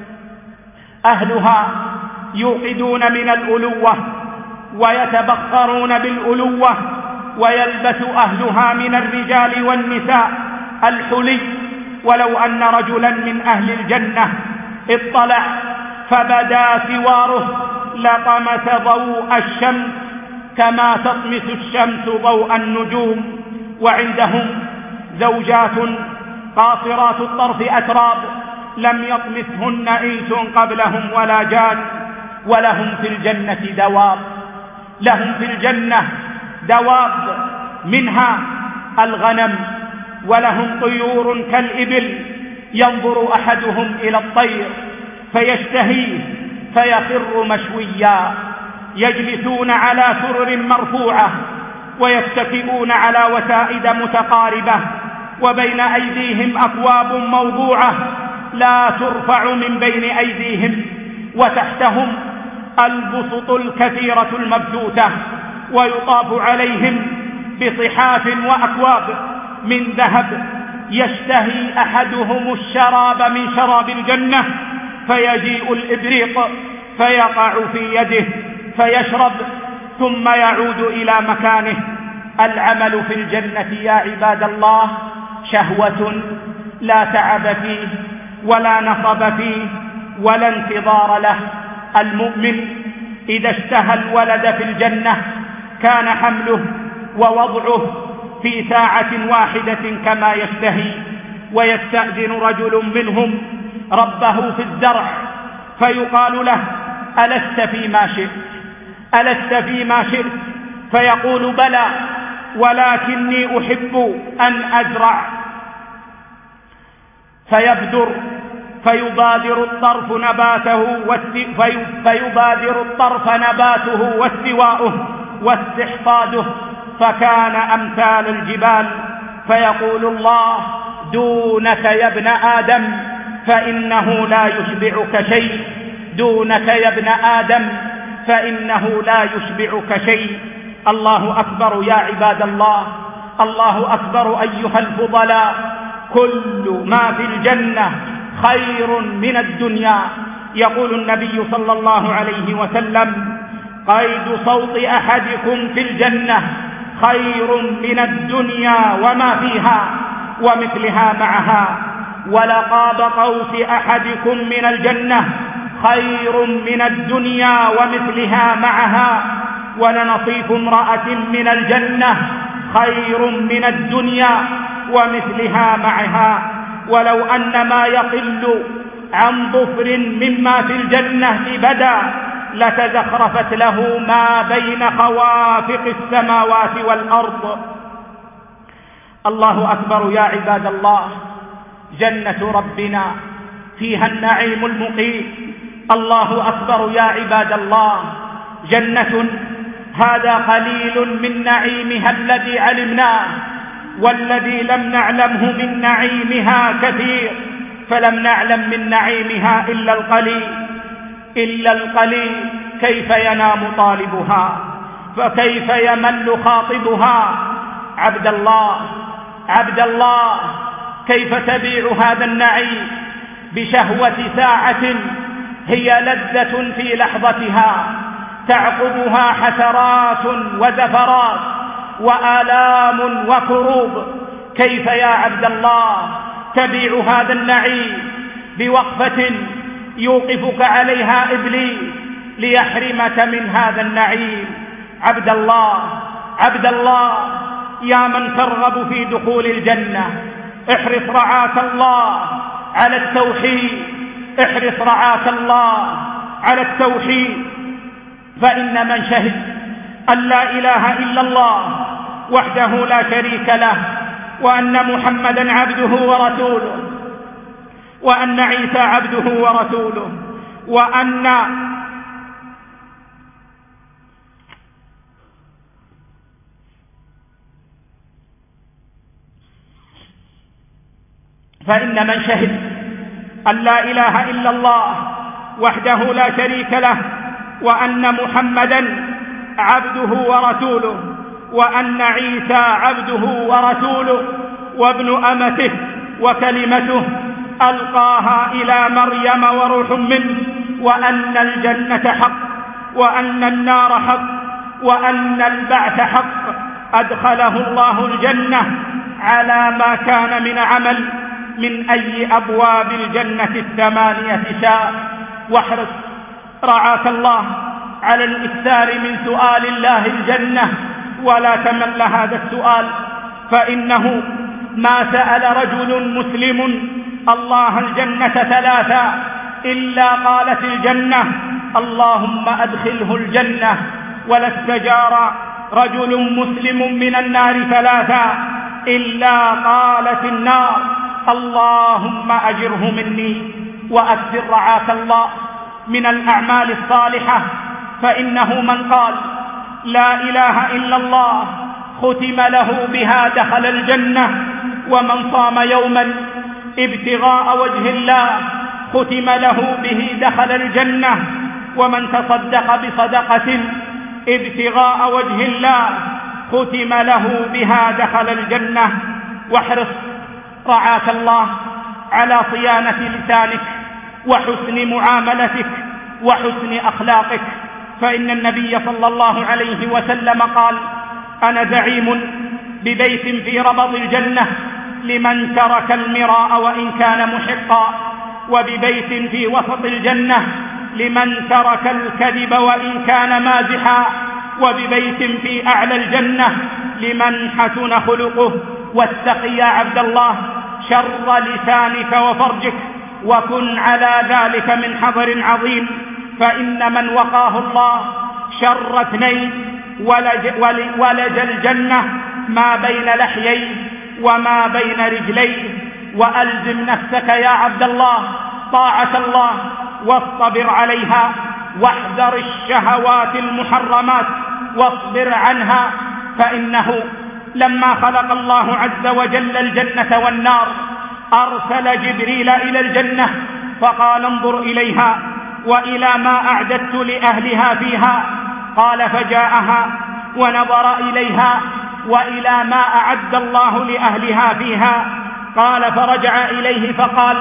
أهلها يوقدون من الألوة ويتبخرون بالألوة، ويلبس أهلها من الرجال والنساء الحلي. ولو أن رجلا من أهل الجنة اطلع فبدا سواره لطمس ضوء الشمس كما تطمس الشمس ضوء النجوم. وعندهم زوجات قاصرات الطرف أتراب لم يطمثهن إنس قبلهم ولا جان. ولهم في الجنة دواب، لهم في الجنة دواب منها الغنم، ولهم طيور كالإبل، ينظر أحدهم إلى الطير فيشتهيه فيخر مشويا. يجلسون على سرر مرفوعة ويتكئون على وسائد متقاربة، وبين أيديهم أكواب موضوعة لا ترفع من بين أيديهم، وتحتهم البسط الكثيرة المبثوثة، ويطاف عليهم بصحاف وأكواب من ذهب. يشتهي أحدهم الشراب من شراب الجنة، فيجيء الإبريق فيقع في يده فيشرب ثم يعود إلى مكانه. العمل في الجنة يا عباد الله شهوة لا تعب فيه ولا نصب فيه ولا انتظار له. المؤمن إذا اشتهى الولد في الجنة كان حمله ووضعه في ساعة واحدة كما يشتهي. ويستأذن رجل منهم ربه في الزرع فيقال له: ألست فيما شئت؟ فيقول: بلى، ولكني أحب أن أزرع. فيبادر الطرف نباته واستواؤه واستحصاده، فكان أمثال الجبال. فيقول الله: دونك يا ابن آدم، فإنه لا يشبعك شيء، دونك يا ابن آدم فإنه لا يشبعك شيء. الله أكبر يا عباد الله، الله أكبر أيها الفضلاء. كل ما في الجنة خير من الدنيا. يقول النبي صلى الله عليه وسلم: قيد صوت أحدكم في الجنة خير من الدنيا وما فيها ومثلها معها، ولقاب قوس أحدكم من الجنة خير من الدنيا ومثلها معها، ولنصيف امرأة من الجنة خير من الدنيا ومثلها معها. ولو أن ما يقل عن ظفر مما في الجنة بدا لتزخرفت له ما بين خوافق السماوات والأرض. الله أكبر يا عباد الله. جنة ربنا فيها النعيم المقيم. الله أكبر يا عباد الله. جنة هذا قليل من نعيمها الذي علمناه، والذي لم نعلمه من نعيمها كثير، فلم نعلم من نعيمها إلا القليل. إلا القليل. كيف ينام طالبها فكيف يمل خاطبها؟ عبد الله، عبد الله، كيف تبيع هذا النعيم بشهوة ساعة هي لذة في لحظتها تعقبها حسرات وزفرات وآلام وكروب؟ كيف يا عبد الله تبيع هذا النعيم بوقفة يوقفك عليها إبليس ليحرمك من هذا النعيم؟ عبد الله، عبد الله، يا من ترغب في دخول الجنة، احرص رعاك الله على التوحيد، احرص رعاك الله على التوحيد. فإن من شهد أن لا إله إلا الله وحده لا شريك له، وأن محمدا عبده ورسوله، وأن عيسى عبده ورسوله، فإن من شهد أن لا إله إلا الله وحده لا شريك له، وأن محمدا عبده ورسوله، وأن عيسى عبده ورسوله وابن أمته وكلمته ألقاها إلى مريم وروح منه، وأن الجنة حق، وأن النار حق، وأن البعث حق، أدخله الله الجنة على ما كان من عمل من أي أبواب الجنة 8 شاء. واحرص رعاك الله على الإكثار من سؤال الله الجنة، ولا تمل هذا السؤال، فإنه ما سأل رجل مسلم الله الجنة 3 إلا قالت الجنة اللهم أدخله الجنة، ولا استجار رجل مسلم من النار 3 إلا قالت النار اللهم أجره مني. وأكثر رعاك الله من الأعمال الصالحة، فإنه من قال لا إله إلا الله ختم له بها دخل الجنة، ومن صام يوما ابتغاء وجه الله ختم له به دخل الجنة، ومن تصدق بصدقة ابتغاء وجه الله ختم له بها دخل الجنة. واحرص رعاك الله على صيانة لسانك وحسن معاملتك وحسن أخلاقك، فإن النبي صلى الله عليه وسلم قال أنا زعيم ببيت في ربض الجنة لمن ترك المراء وإن كان محقا، وببيت في وسط الجنة لمن ترك الكذب وإن كان مازحا، وببيت في أعلى الجنة لمن حسن خلقه. واتق يا عبد الله شر لسانك وفرجك، وكن على ذلك من حذر عظيم، فإن من وقاه الله شر 2 ولج الجنة ما بين لحييه وما بين رجليه. وألزم نفسك يا عبد الله طاعة الله واصطبر عليها، واحذر الشهوات المحرمات واصبر عنها، فإنه لما خلق الله عز وجل الجنة والنار أرسل جبريل إلى الجنة فقال انظر إليها وإلى ما أعددت لأهلها فيها. قال فجاءها ونظر إليها وإلى ما أعد الله لأهلها فيها. قال فرجع إليه فقال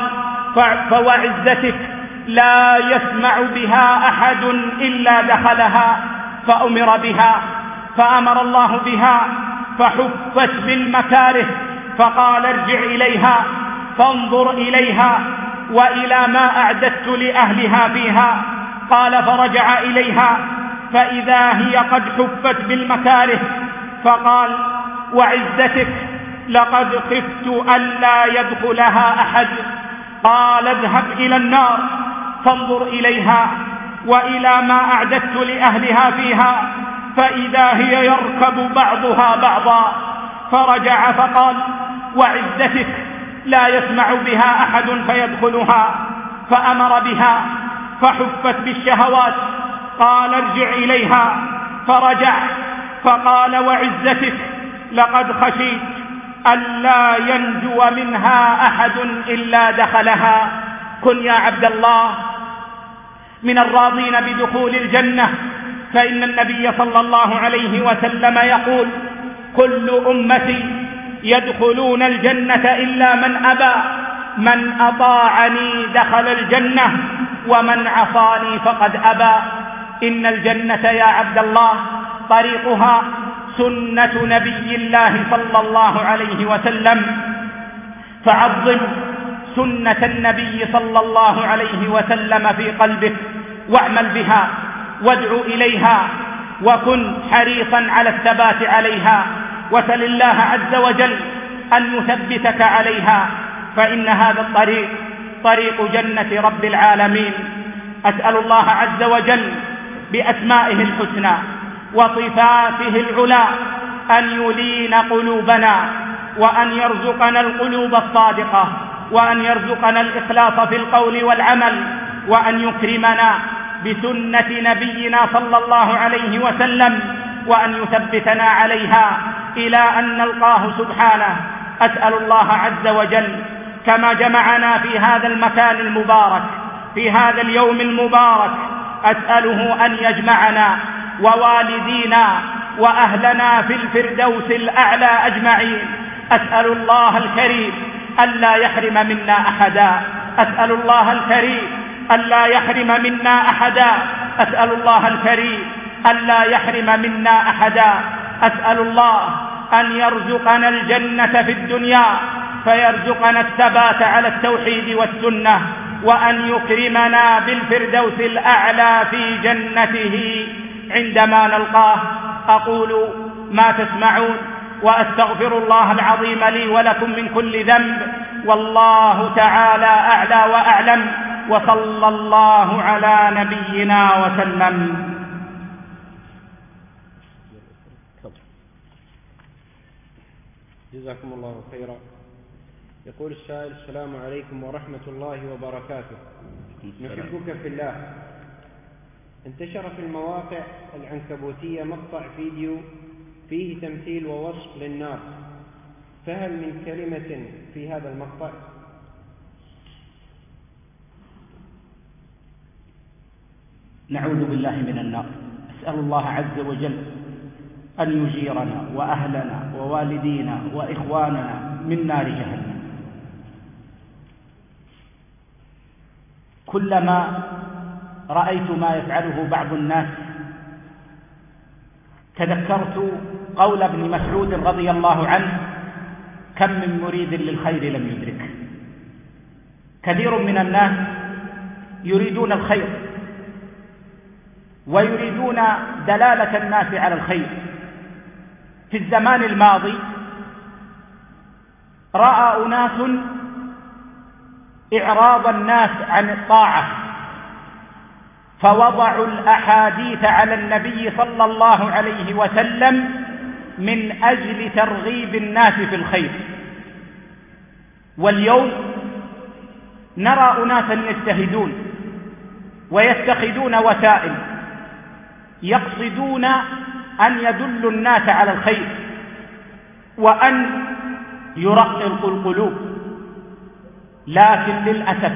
فوعزتك لا يسمع بها أحد إلا دخلها. فأمر بها فأمر الله بها فحفت بالمكاره. فقال ارجع إليها فانظر إليها وإلى ما أعددت لأهلها فيها. قال فرجع إليها فإذا هي قد حفت بالمكاره. فقال وعزتك لقد خفت ألا يدخلها أحد. قال اذهب إلى النار فانظر إليها وإلى ما أعددت لأهلها فيها فإذا هي يركب بعضها بعضا. فرجع فقال وعزتك لا يسمع بها أحد فيدخلها. فأمر بها فحفت بالشهوات. قال ارجع إليها فرجع فقال وعزتك لقد خشيت ألا ينجو منها أحد إلا دخلها. كن يا عبد الله من الراضين بدخول الجنة، فإن النبي صلى الله عليه وسلم يقول كل أمتي يدخلون الجنة إلا من أبى، من أطاعني دخل الجنة ومن عصاني فقد أبى. إن الجنة يا عبد الله طريقها سنة نبي الله صلى الله عليه وسلم، فعظم سنة النبي صلى الله عليه وسلم في قلبك واعمل بها وادع إليها وكن حريصا على الثبات عليها، وسل الله عز وجل أن يثبتك عليها، فإن هذا الطريق طريق جنة رب العالمين. أسأل الله عز وجل بأسمائه الحسنى وصفاته العلى أن يلين قلوبنا وأن يرزقنا القلوب الصادقة وأن يرزقنا الإخلاص في القول والعمل وأن يكرمنا بسنة نبينا صلى الله عليه وسلم وأن يثبتنا عليها إلى أن نلقاه سبحانه. أسأل الله عز وجل كما جمعنا في هذا المكان المبارك في هذا اليوم المبارك، أسأله أن يجمعنا ووالدينا وأهلنا في الفردوس الأعلى أجمعين. أسأل الله الكريم ألا يحرم منا أحدا، أسأل الله الكريم ألا يحرم منا أحدا، أسأل الله الكريم ألا يحرم منا أحدا. أسأل الله أن يرزقنا الجنة في الدنيا فيرزقنا الثبات على التوحيد والسنة، وأن يكرمنا بالفردوس الأعلى في جنته عندما نلقاه. أقول ما تسمعون وأستغفر الله العظيم لي ولكم من كل ذنب، والله تعالى أعلى وأعلم، وصلى الله على نبينا وسلم. جزاكم الله خيرا. يقول السائل: السلام عليكم ورحمة الله وبركاته، نحبك في الله. انتشر في المواقع العنكبوتية مقطع فيديو فيه تمثيل ووصف للنار، فهل من كلمة في هذا المقطع؟ نعوذ بالله من النار. أسأل الله عز وجل أن يجيرنا وأهلنا ووالدينا وإخواننا من نار جهنم. كلما رأيت ما يفعله بعض الناس تذكرت قول ابن مسعود رضي الله عنه: كم من مريد للخير لم يدرك. كثير من الناس يريدون الخير ويريدون دلالة الناس على الخير. في الزمان الماضي رأى أناس إعراض الناس عن الطاعة فوضعوا الأحاديث على النبي صلى الله عليه وسلم من أجل ترغيب الناس في الخير. واليوم نرى أناسا يجتهدون ويتخذون وسائل يقصدون أن يدلوا الناس على الخير وأن يرققوا القلوب لكن للأسف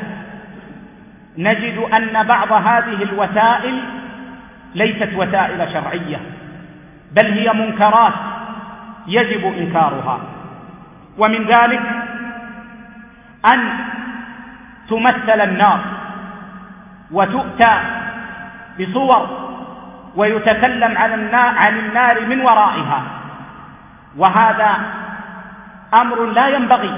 نجد أن بعض هذه الوسائل ليست وسائل شرعية، بل هي منكرات يجب إنكارها. ومن ذلك أن تمثل النار وتؤتى بصور ويتكلم عن النار من ورائها، وهذا أمر لا ينبغي.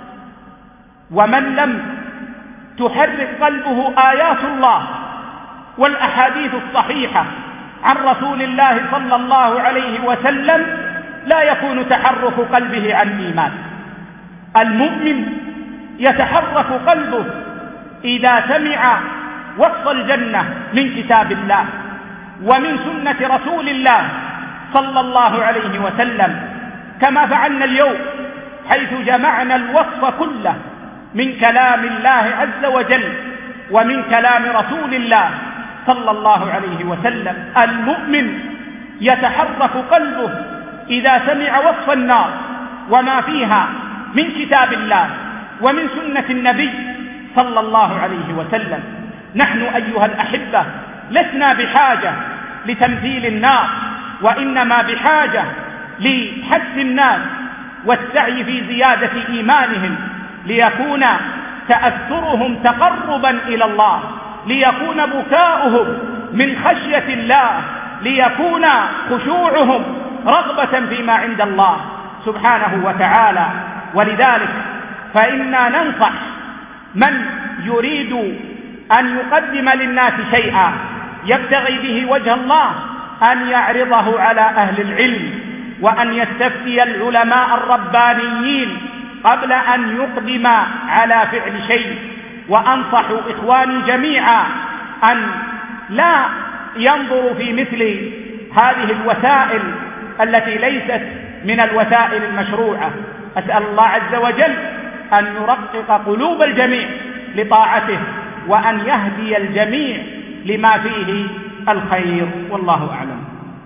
ومن لم تحرك قلبه آيات الله والأحاديث الصحيحة عن رسول الله صلى الله عليه وسلم لا يكون تحرك قلبه عن إيمان. المؤمن يتحرك قلبه إذا سمع وصف الجنة من كتاب الله ومن سنة رسول الله صلى الله عليه وسلم، كما فعلنا اليوم حيث جمعنا الوصف كله من كلام الله عز وجل ومن كلام رسول الله صلى الله عليه وسلم. المؤمن يتحرك قلبه إذا سمع وصف النار وما فيها من كتاب الله ومن سنة النبي صلى الله عليه وسلم. نحن أيها الأحبة لسنا بحاجة لتمثيل النار، وإنما بحاجة لحث الناس والسعي في زيادة إيمانهم، ليكون تأثرهم تقربا إلى الله، ليكون بكاؤهم من خشية الله، ليكون خشوعهم رغبة فيما عند الله سبحانه وتعالى. ولذلك فإنا ننصح من يريد أن يقدم للناس شيئا يبتغي به وجه الله أن يعرضه على أهل العلم، وأن يستفتي العلماء الربانيين قبل أن يقدم على فعل شيء. وأنصح إخواني جميعا أن لا ينظروا في مثل هذه الوسائل التي ليست من الوسائل المشروعة. أسأل الله عز وجل أن يرقق قلوب الجميع لطاعته، وأن يهدي الجميع لما فيه الخير، والله أعلم.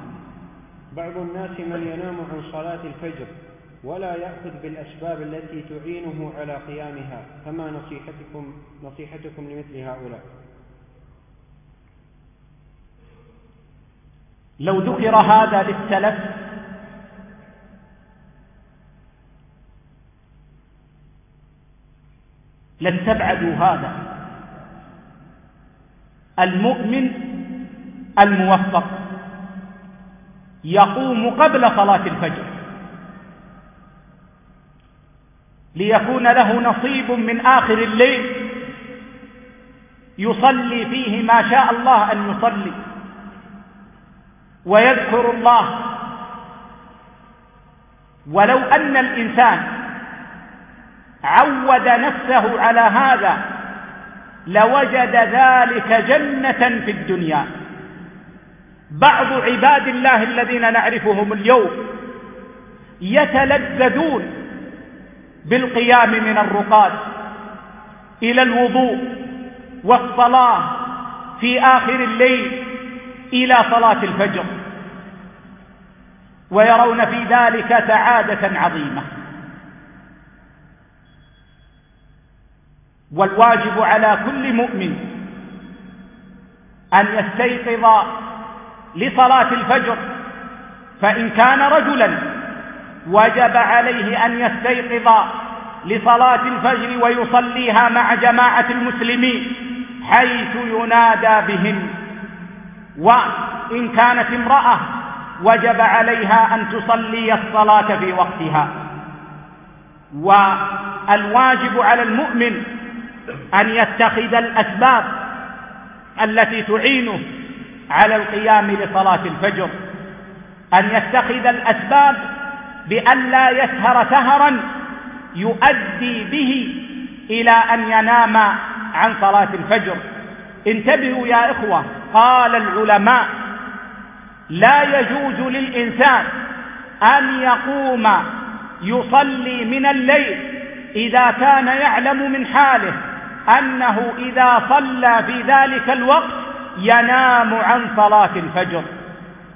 بعض الناس من ينام عن صلاة الفجر ولا يأخذ بالأسباب التي تعينه على قيامها، فما نصيحتكم لمثل هؤلاء؟ لو ذكر هذا للسلف لاستبعدوا هذا. المؤمن الموفق يقوم قبل صلاة الفجر ليكون له نصيب من آخر الليل يصلي فيه ما شاء الله أن يصلي ويذكر الله. ولو أن الإنسان عود نفسه على هذا لوجد ذلك جنة في الدنيا. بعض عباد الله الذين نعرفهم اليوم يتلذذون بالقيام من الرقاد إلى الوضوء والصلاة في آخر الليل إلى صلاة الفجر، ويرون في ذلك سعادة عظيمة. والواجب على كل مؤمن أن يستيقظ لصلاة الفجر، فإن كان رجلا وجب عليه أن يستيقظ لصلاة الفجر ويصليها مع جماعة المسلمين حيث ينادى بهن. وإن كانت امرأة وجب عليها أن تصلي الصلاة في وقتها. والواجب على المؤمن أن يتخذ الأسباب التي تعينه على القيام لصلاة الفجر، أن يتخذ الأسباب بأن لا يسهر سهرا يؤدي به إلى أن ينام عن صلاة الفجر. انتبهوا يا إخوة، قال العلماء: لا يجوز للإنسان أن يقوم يصلي من الليل إذا كان يعلم من حاله أنه إذا صلى في ذلك الوقت ينام عن صلاة الفجر،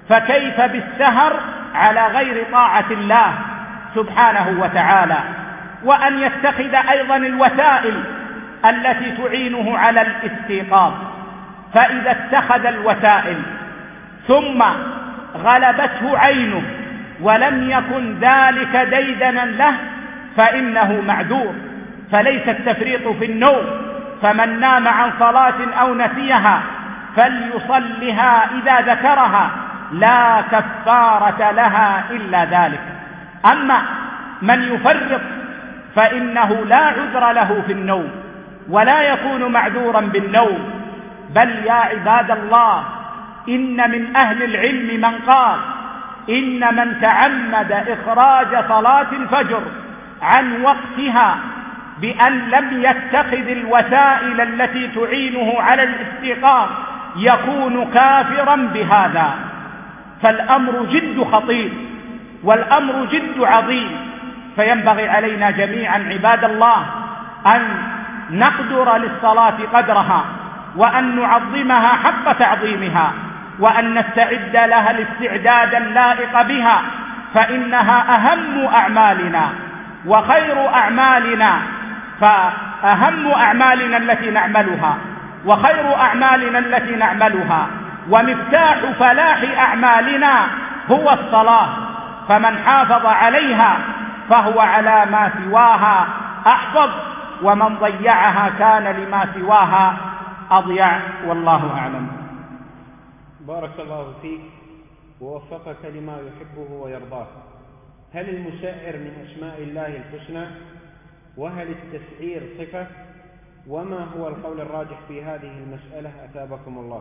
فكيف بالسهر على غير طاعة الله سبحانه وتعالى؟ وأن يتخذ أيضا الوسائل التي تعينه على الاستيقاظ. فإذا اتخذ الوسائل ثم غلبته عينه ولم يكن ذلك ديدنا له فإنه معذور، فليس التفريط في النوم. فمن نام عن صلاة أو نسيها فليصلها إذا ذكرها، لا كفارة لها إلا ذلك. أما من يفرط فإنه لا عذر له في النوم ولا يكون معذورا بالنوم. بل يا عباد الله، إن من أهل العلم من قال إن من تعمد إخراج صلاة الفجر عن وقتها بأن لم يتخذ الوسائل التي تعينه على الاستيقاظ يكون كافرا بهذا. فالأمر جد خطير والأمر جد عظيم، فينبغي علينا جميعا عباد الله أن نقدر للصلاة قدرها، وأن نعظمها حق تعظيمها، وأن نستعد لها الاستعداد اللائق بها، فإنها أهم أعمالنا وخير أعمالنا. فأهم أعمالنا التي نعملها وخير أعمالنا التي نعملها ومفتاح فلاح أعمالنا هو الصلاة. فمن حافظ عليها فهو على ما سواها أحفظ، ومن ضيعها كان لما سواها أضيع، والله أعلم. بارك الله فيك ووفقك لما يحبه ويرضاه. هل المسعر من أسماء الله الحسنى؟ وهل التسعير صفة؟ وما هو القول الراجح في هذه المسألة أثابكم الله؟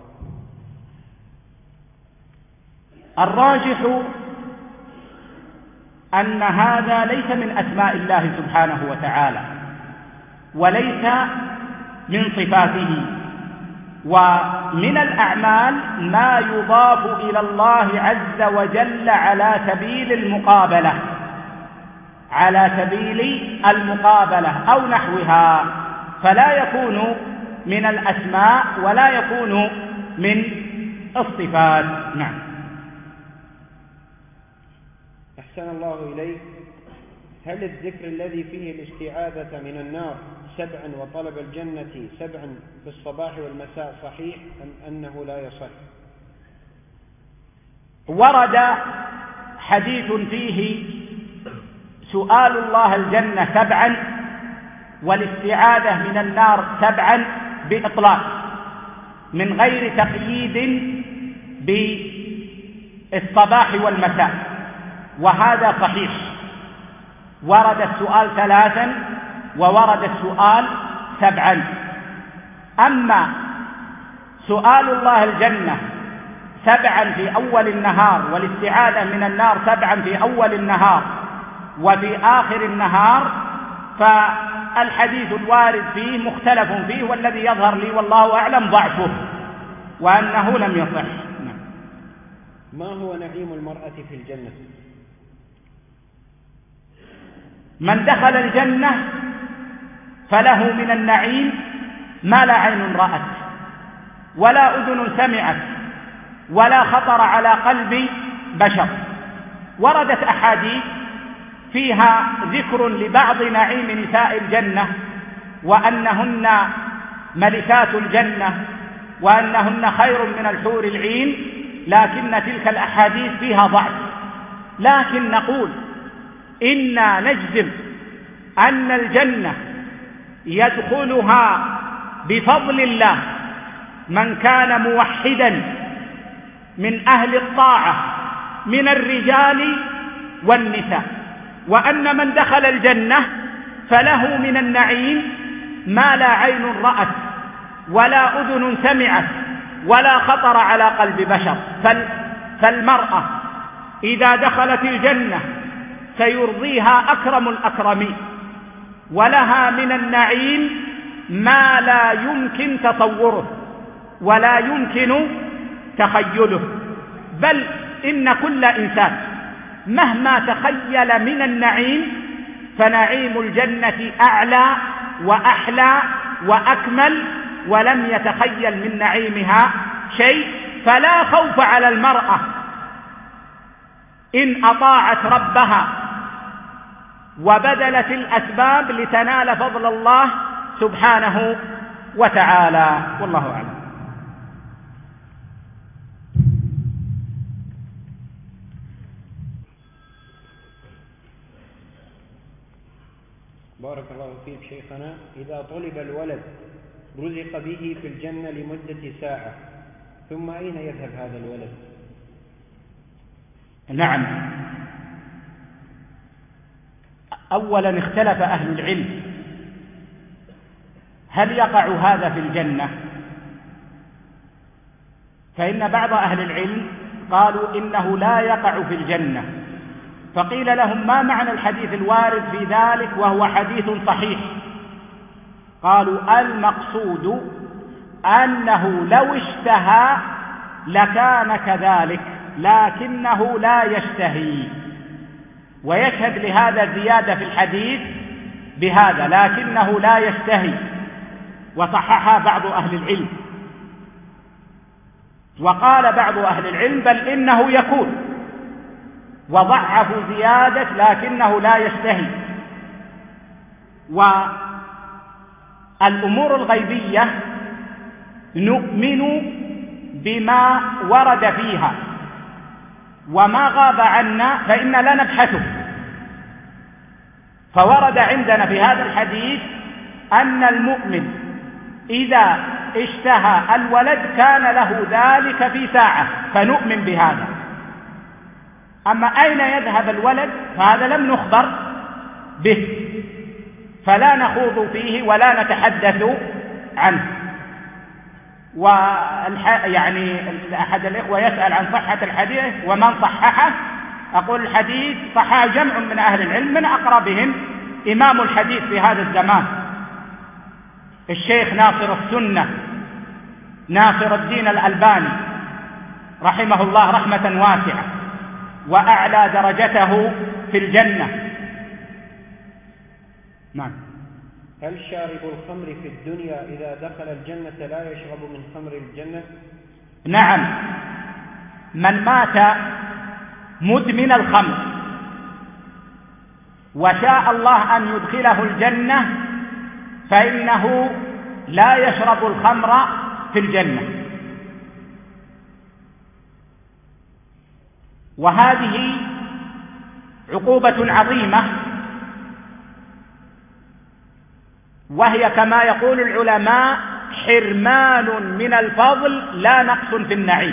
الراجح أن هذا ليس من أسماء الله سبحانه وتعالى وليس من صفاته. ومن الأعمال ما يضاف إلى الله عز وجل على سبيل المقابلة أو نحوها، فلا يكون من الأسماء ولا يكون من الصفات. نعم. أحسن الله إليك. هل الذكر الذي فيه الاستعاذة من النار 7 وطلب الجنة 7 في الصباح والمساء صحيح أم أنه لا يصح؟ ورد حديث فيه سؤال الله الجنة 7 والاستعاذة من النار 7 بإطلاق من غير تقييد بالصباح والمساء، وهذا صحيح. ورد السؤال 3 وورد السؤال 7. أما سؤال الله الجنة 7 في أول النهار والاستعاذة من النار 7 في أول النهار وفي آخر النهار، فالحديث الوارد فيه مختلف فيه، والذي يظهر لي والله أعلم ضعفه وأنه لم يصح. ما هو نعيم المرأة في الجنة؟ من دخل الجنة فله من النعيم ما لا عين رأت ولا أذن سمعت ولا خطر على قلب بشر. وردت أحاديث فيها ذكر لبعض نعيم نساء الجنة وأنهن ملكات الجنة وأنهن خير من الحور العين، لكن تلك الأحاديث فيها ضعف. لكن نقول إنا نجزم أن الجنة يدخلها بفضل الله من كان موحدا من أهل الطاعة من الرجال والنساء، وأن من دخل الجنة فله من النعيم ما لا عين رأت ولا أذن سمعت ولا خطر على قلب بشر. فالمرأة إذا دخلت الجنة سيرضيها أكرم الأكرمين، ولها من النعيم ما لا يمكن تصوره ولا يمكن تخيله. بل إن كل إنسان مهما تخيل من النعيم فنعيم الجنة أعلى وأحلى وأكمل، ولم يتخيل من نعيمها شيء. فلا خوف على المرأة إن أطاعت ربها وبذلت الأسباب لتنال فضل الله سبحانه وتعالى، والله أعلم. بارك الله فيك شيخنا. إذا طلب الولد رزق به في الجنة لمدة ساعة، ثم أين يذهب هذا الولد؟ نعم، أولا اختلف أهل العلم هل يقع هذا في الجنة؟ فإن بعض أهل العلم قالوا إنه لا يقع في الجنة، فقيل لهم ما معنى الحديث الوارد في ذلك وهو حديث صحيح؟ قالوا المقصود أنه لو اشتهى لكان كذلك، لكنه لا يشتهي. ويشهد لهذا زيادة في الحديث بهذا، لكنه لا يشتهي، وصححها بعض أهل العلم. وقال بعض أهل العلم بل إنه يكون، وضعفوا زيادة لكنه لا يشتهي. والأمور الغيبية نؤمن بما ورد فيها، وما غاب عنا فإنا لا نبحثه. فورد عندنا في هذا الحديث أن المؤمن إذا اشتهى الولد كان له ذلك في ساعة، فنؤمن بهذا. أما أين يذهب الولد فهذا لم نخبر به، فلا نخوض فيه ولا نتحدث عنه. يعني أحد الإخوة يسأل عن صحة الحديث ومن صححه. أقول الحديث صححه جمع من أهل العلم، من أقربهم إمام الحديث في هذا الزمان الشيخ ناصر السنة ناصر الدين الألباني رحمه الله رحمة واسعة، وأعلى درجته في الجنة. نعم. هل شارب الخمر في الدنيا إذا دخل الجنة لا يشرب من خمر الجنة؟ نعم، من مات مدمن الخمر وشاء الله أن يدخله الجنة فإنه لا يشرب الخمر في الجنة. وهذه عقوبة عظيمة، وهي كما يقول العلماء حرمان من الفضل لا نقص في النعيم.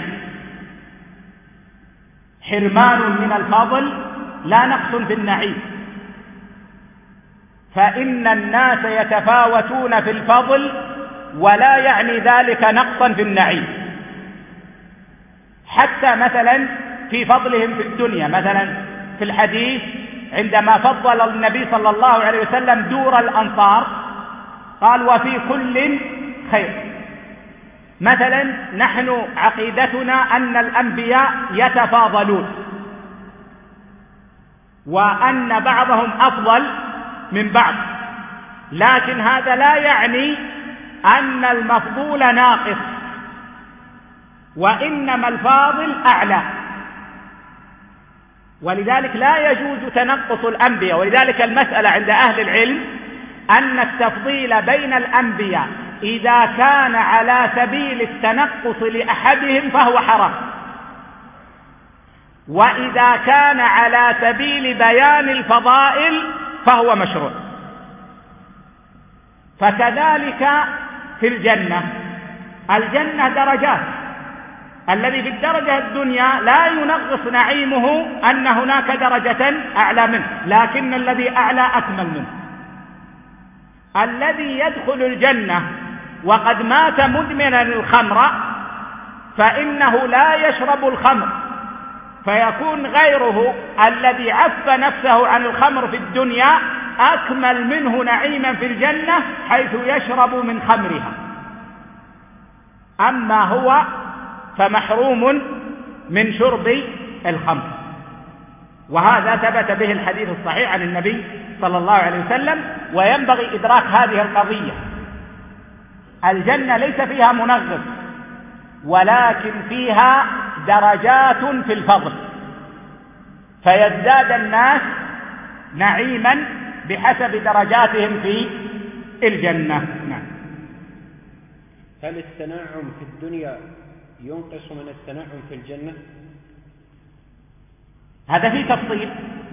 حرمان من الفضل لا نقص في النعيم، فإن الناس يتفاوتون في الفضل ولا يعني ذلك نقصا في النعيم. حتى مثلا في فضلهم في الدنيا، مثلا في الحديث عندما فضل النبي صلى الله عليه وسلم دور الأنصار قال وفي كل خير. مثلا نحن عقيدتنا أن الأنبياء يتفاضلون، وأن بعضهم أفضل من بعض، لكن هذا لا يعني أن المفضول ناقص، وإنما الفاضل أعلى. ولذلك لا يجوز تنقص الأنبياء. ولذلك المسألة عند أهل العلم أن التفضيل بين الأنبياء إذا كان على سبيل التنقص لأحدهم فهو حرام، وإذا كان على سبيل بيان الفضائل فهو مشروع. فكذلك في الجنة، الجنة درجات، الذي في الدرجة الدنيا لا ينقص نعيمه أن هناك درجة أعلى منه، لكن الذي أعلى أكمل منه. الذي يدخل الجنة وقد مات مدمنا الخمر فإنه لا يشرب الخمر، فيكون غيره الذي عف نفسه عن الخمر في الدنيا أكمل منه نعيما في الجنة حيث يشرب من خمرها. أما هو فمحروم من شرب الخمر. وهذا ثبت به الحديث الصحيح عن النبي صلى الله عليه وسلم. وينبغي إدراك هذه القضية. الجنة ليس فيها منغص، ولكن فيها درجات في الفضل، فيزداد الناس نعيما بحسب درجاتهم في الجنة. نعم. هل التنعم في الدنيا ينقص من التنعم في الجنة؟ هذا فيه تفصيل.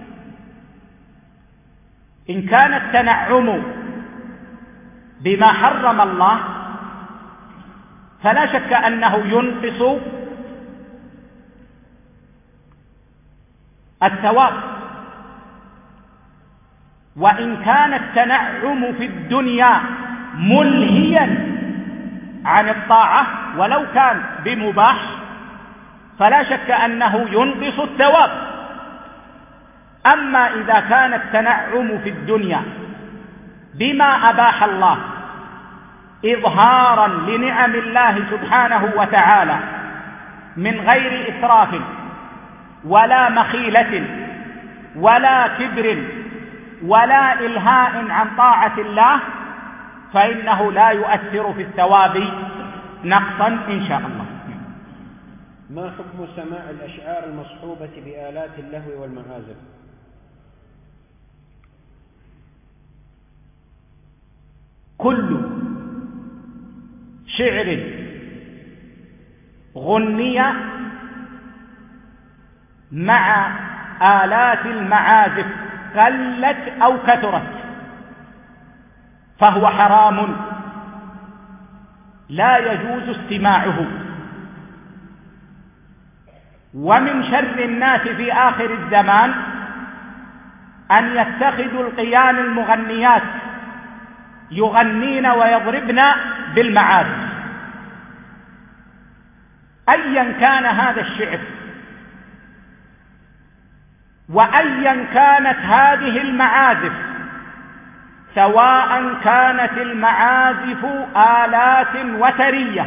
إن كان التنعم بما حرم الله فلا شك أنه ينقص الثواب، وإن كان التنعم في الدنيا ملهيا عن الطاعة ولو كان بمباح فلا شك أنه ينقص الثواب. أما إذا كان التنعم في الدنيا بما أباح الله إظهارا لنعم الله سبحانه وتعالى من غير إسراف ولا مخيلة ولا كبر ولا إلهاء عن طاعة الله فإنه لا يؤثر في الثواب نقصا إن شاء الله. ما حكم سماع الأشعار المصحوبة بآلات اللهو والمعازف؟ كل شعر غني مع آلات المعازف قلت أو كثرت فهو حرام لا يجوز استماعه. ومن شر الناس في آخر الزمان أن يتخذوا القيان المغنيات يغنين ويضربن بالمعازف أيا كان هذا الشعر وأيا كانت هذه المعازف، سواء كانت المعازف آلات وترية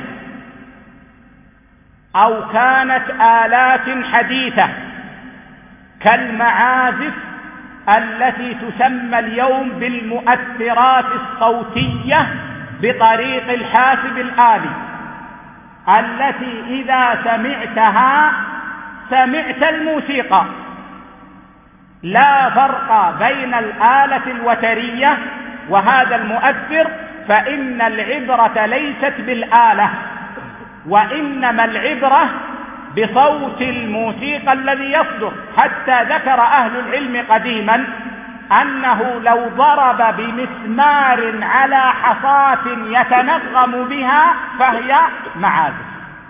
أو كانت آلات حديثة كالمعازف التي تسمى اليوم بالمؤثرات الصوتية بطريق الحاسب الآلي، التي إذا سمعتها سمعت الموسيقى. لا فرق بين الآلة الوترية وهذا المؤثر، فإن العبرة ليست بالآلة وإنما العبرة بصوت الموسيقى الذي يصدر. حتى ذكر أهل العلم قديما أنه لو ضرب بمسمار على حصاة يتنغم بها فهي معازف.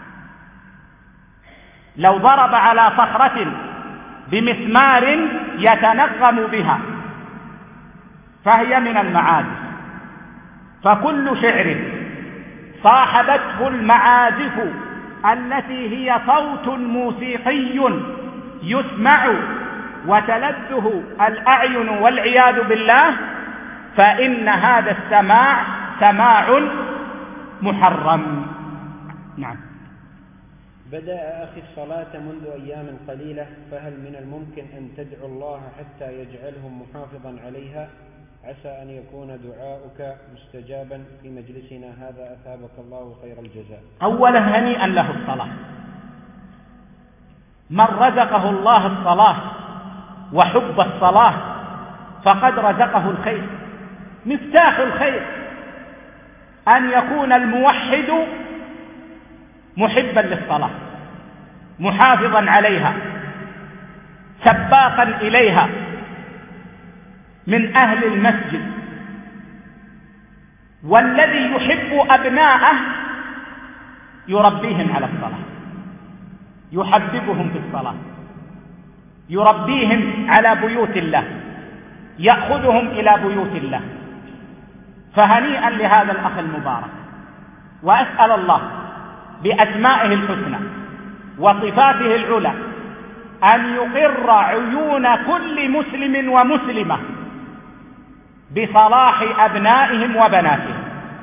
لو ضرب على صخرة بمسمار يتنغم بها فهي من المعازف. فكل شعر صاحبته المعازف التي هي صوت موسيقي يسمع وتلذه الأعين والعياذ بالله فإن هذا السماع سماع محرم. نعم. بدأ أخي الصلاة منذ أيام قليلة، فهل من الممكن أن تدعو الله حتى يجعلهم محافظا عليها؟ عسى أن يكون دعاؤك مستجابا في مجلسنا هذا، أثابك الله خير الجزاء. أولا هنيئا له الصلاة. من رزقه الله الصلاة وحب الصلاة فقد رزقه الخير. مفتاح الخير أن يكون الموحد محبا للصلاة محافظا عليها سباقا إليها من أهل المسجد. والذي يحب أبناءه يربيهم على الصلاة، يحببهم في الصلاة، يربيهم على بيوت الله، يأخذهم إلى بيوت الله. فهنيئا لهذا الأخ المبارك، وأسأل الله بأسمائه الحسنى وصفاته العلى أن يقر عيون كل مسلم ومسلمة بصلاح أبنائهم وبناتهم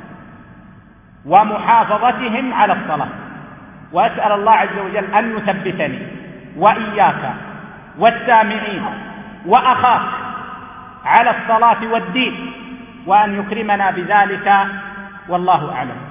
ومحافظتهم على الصلاة. وأسأل الله عز وجل أن يثبتني وإياك والسامعين وأخاك على الصلاة والدين، وأن يكرمنا بذلك، والله أعلم.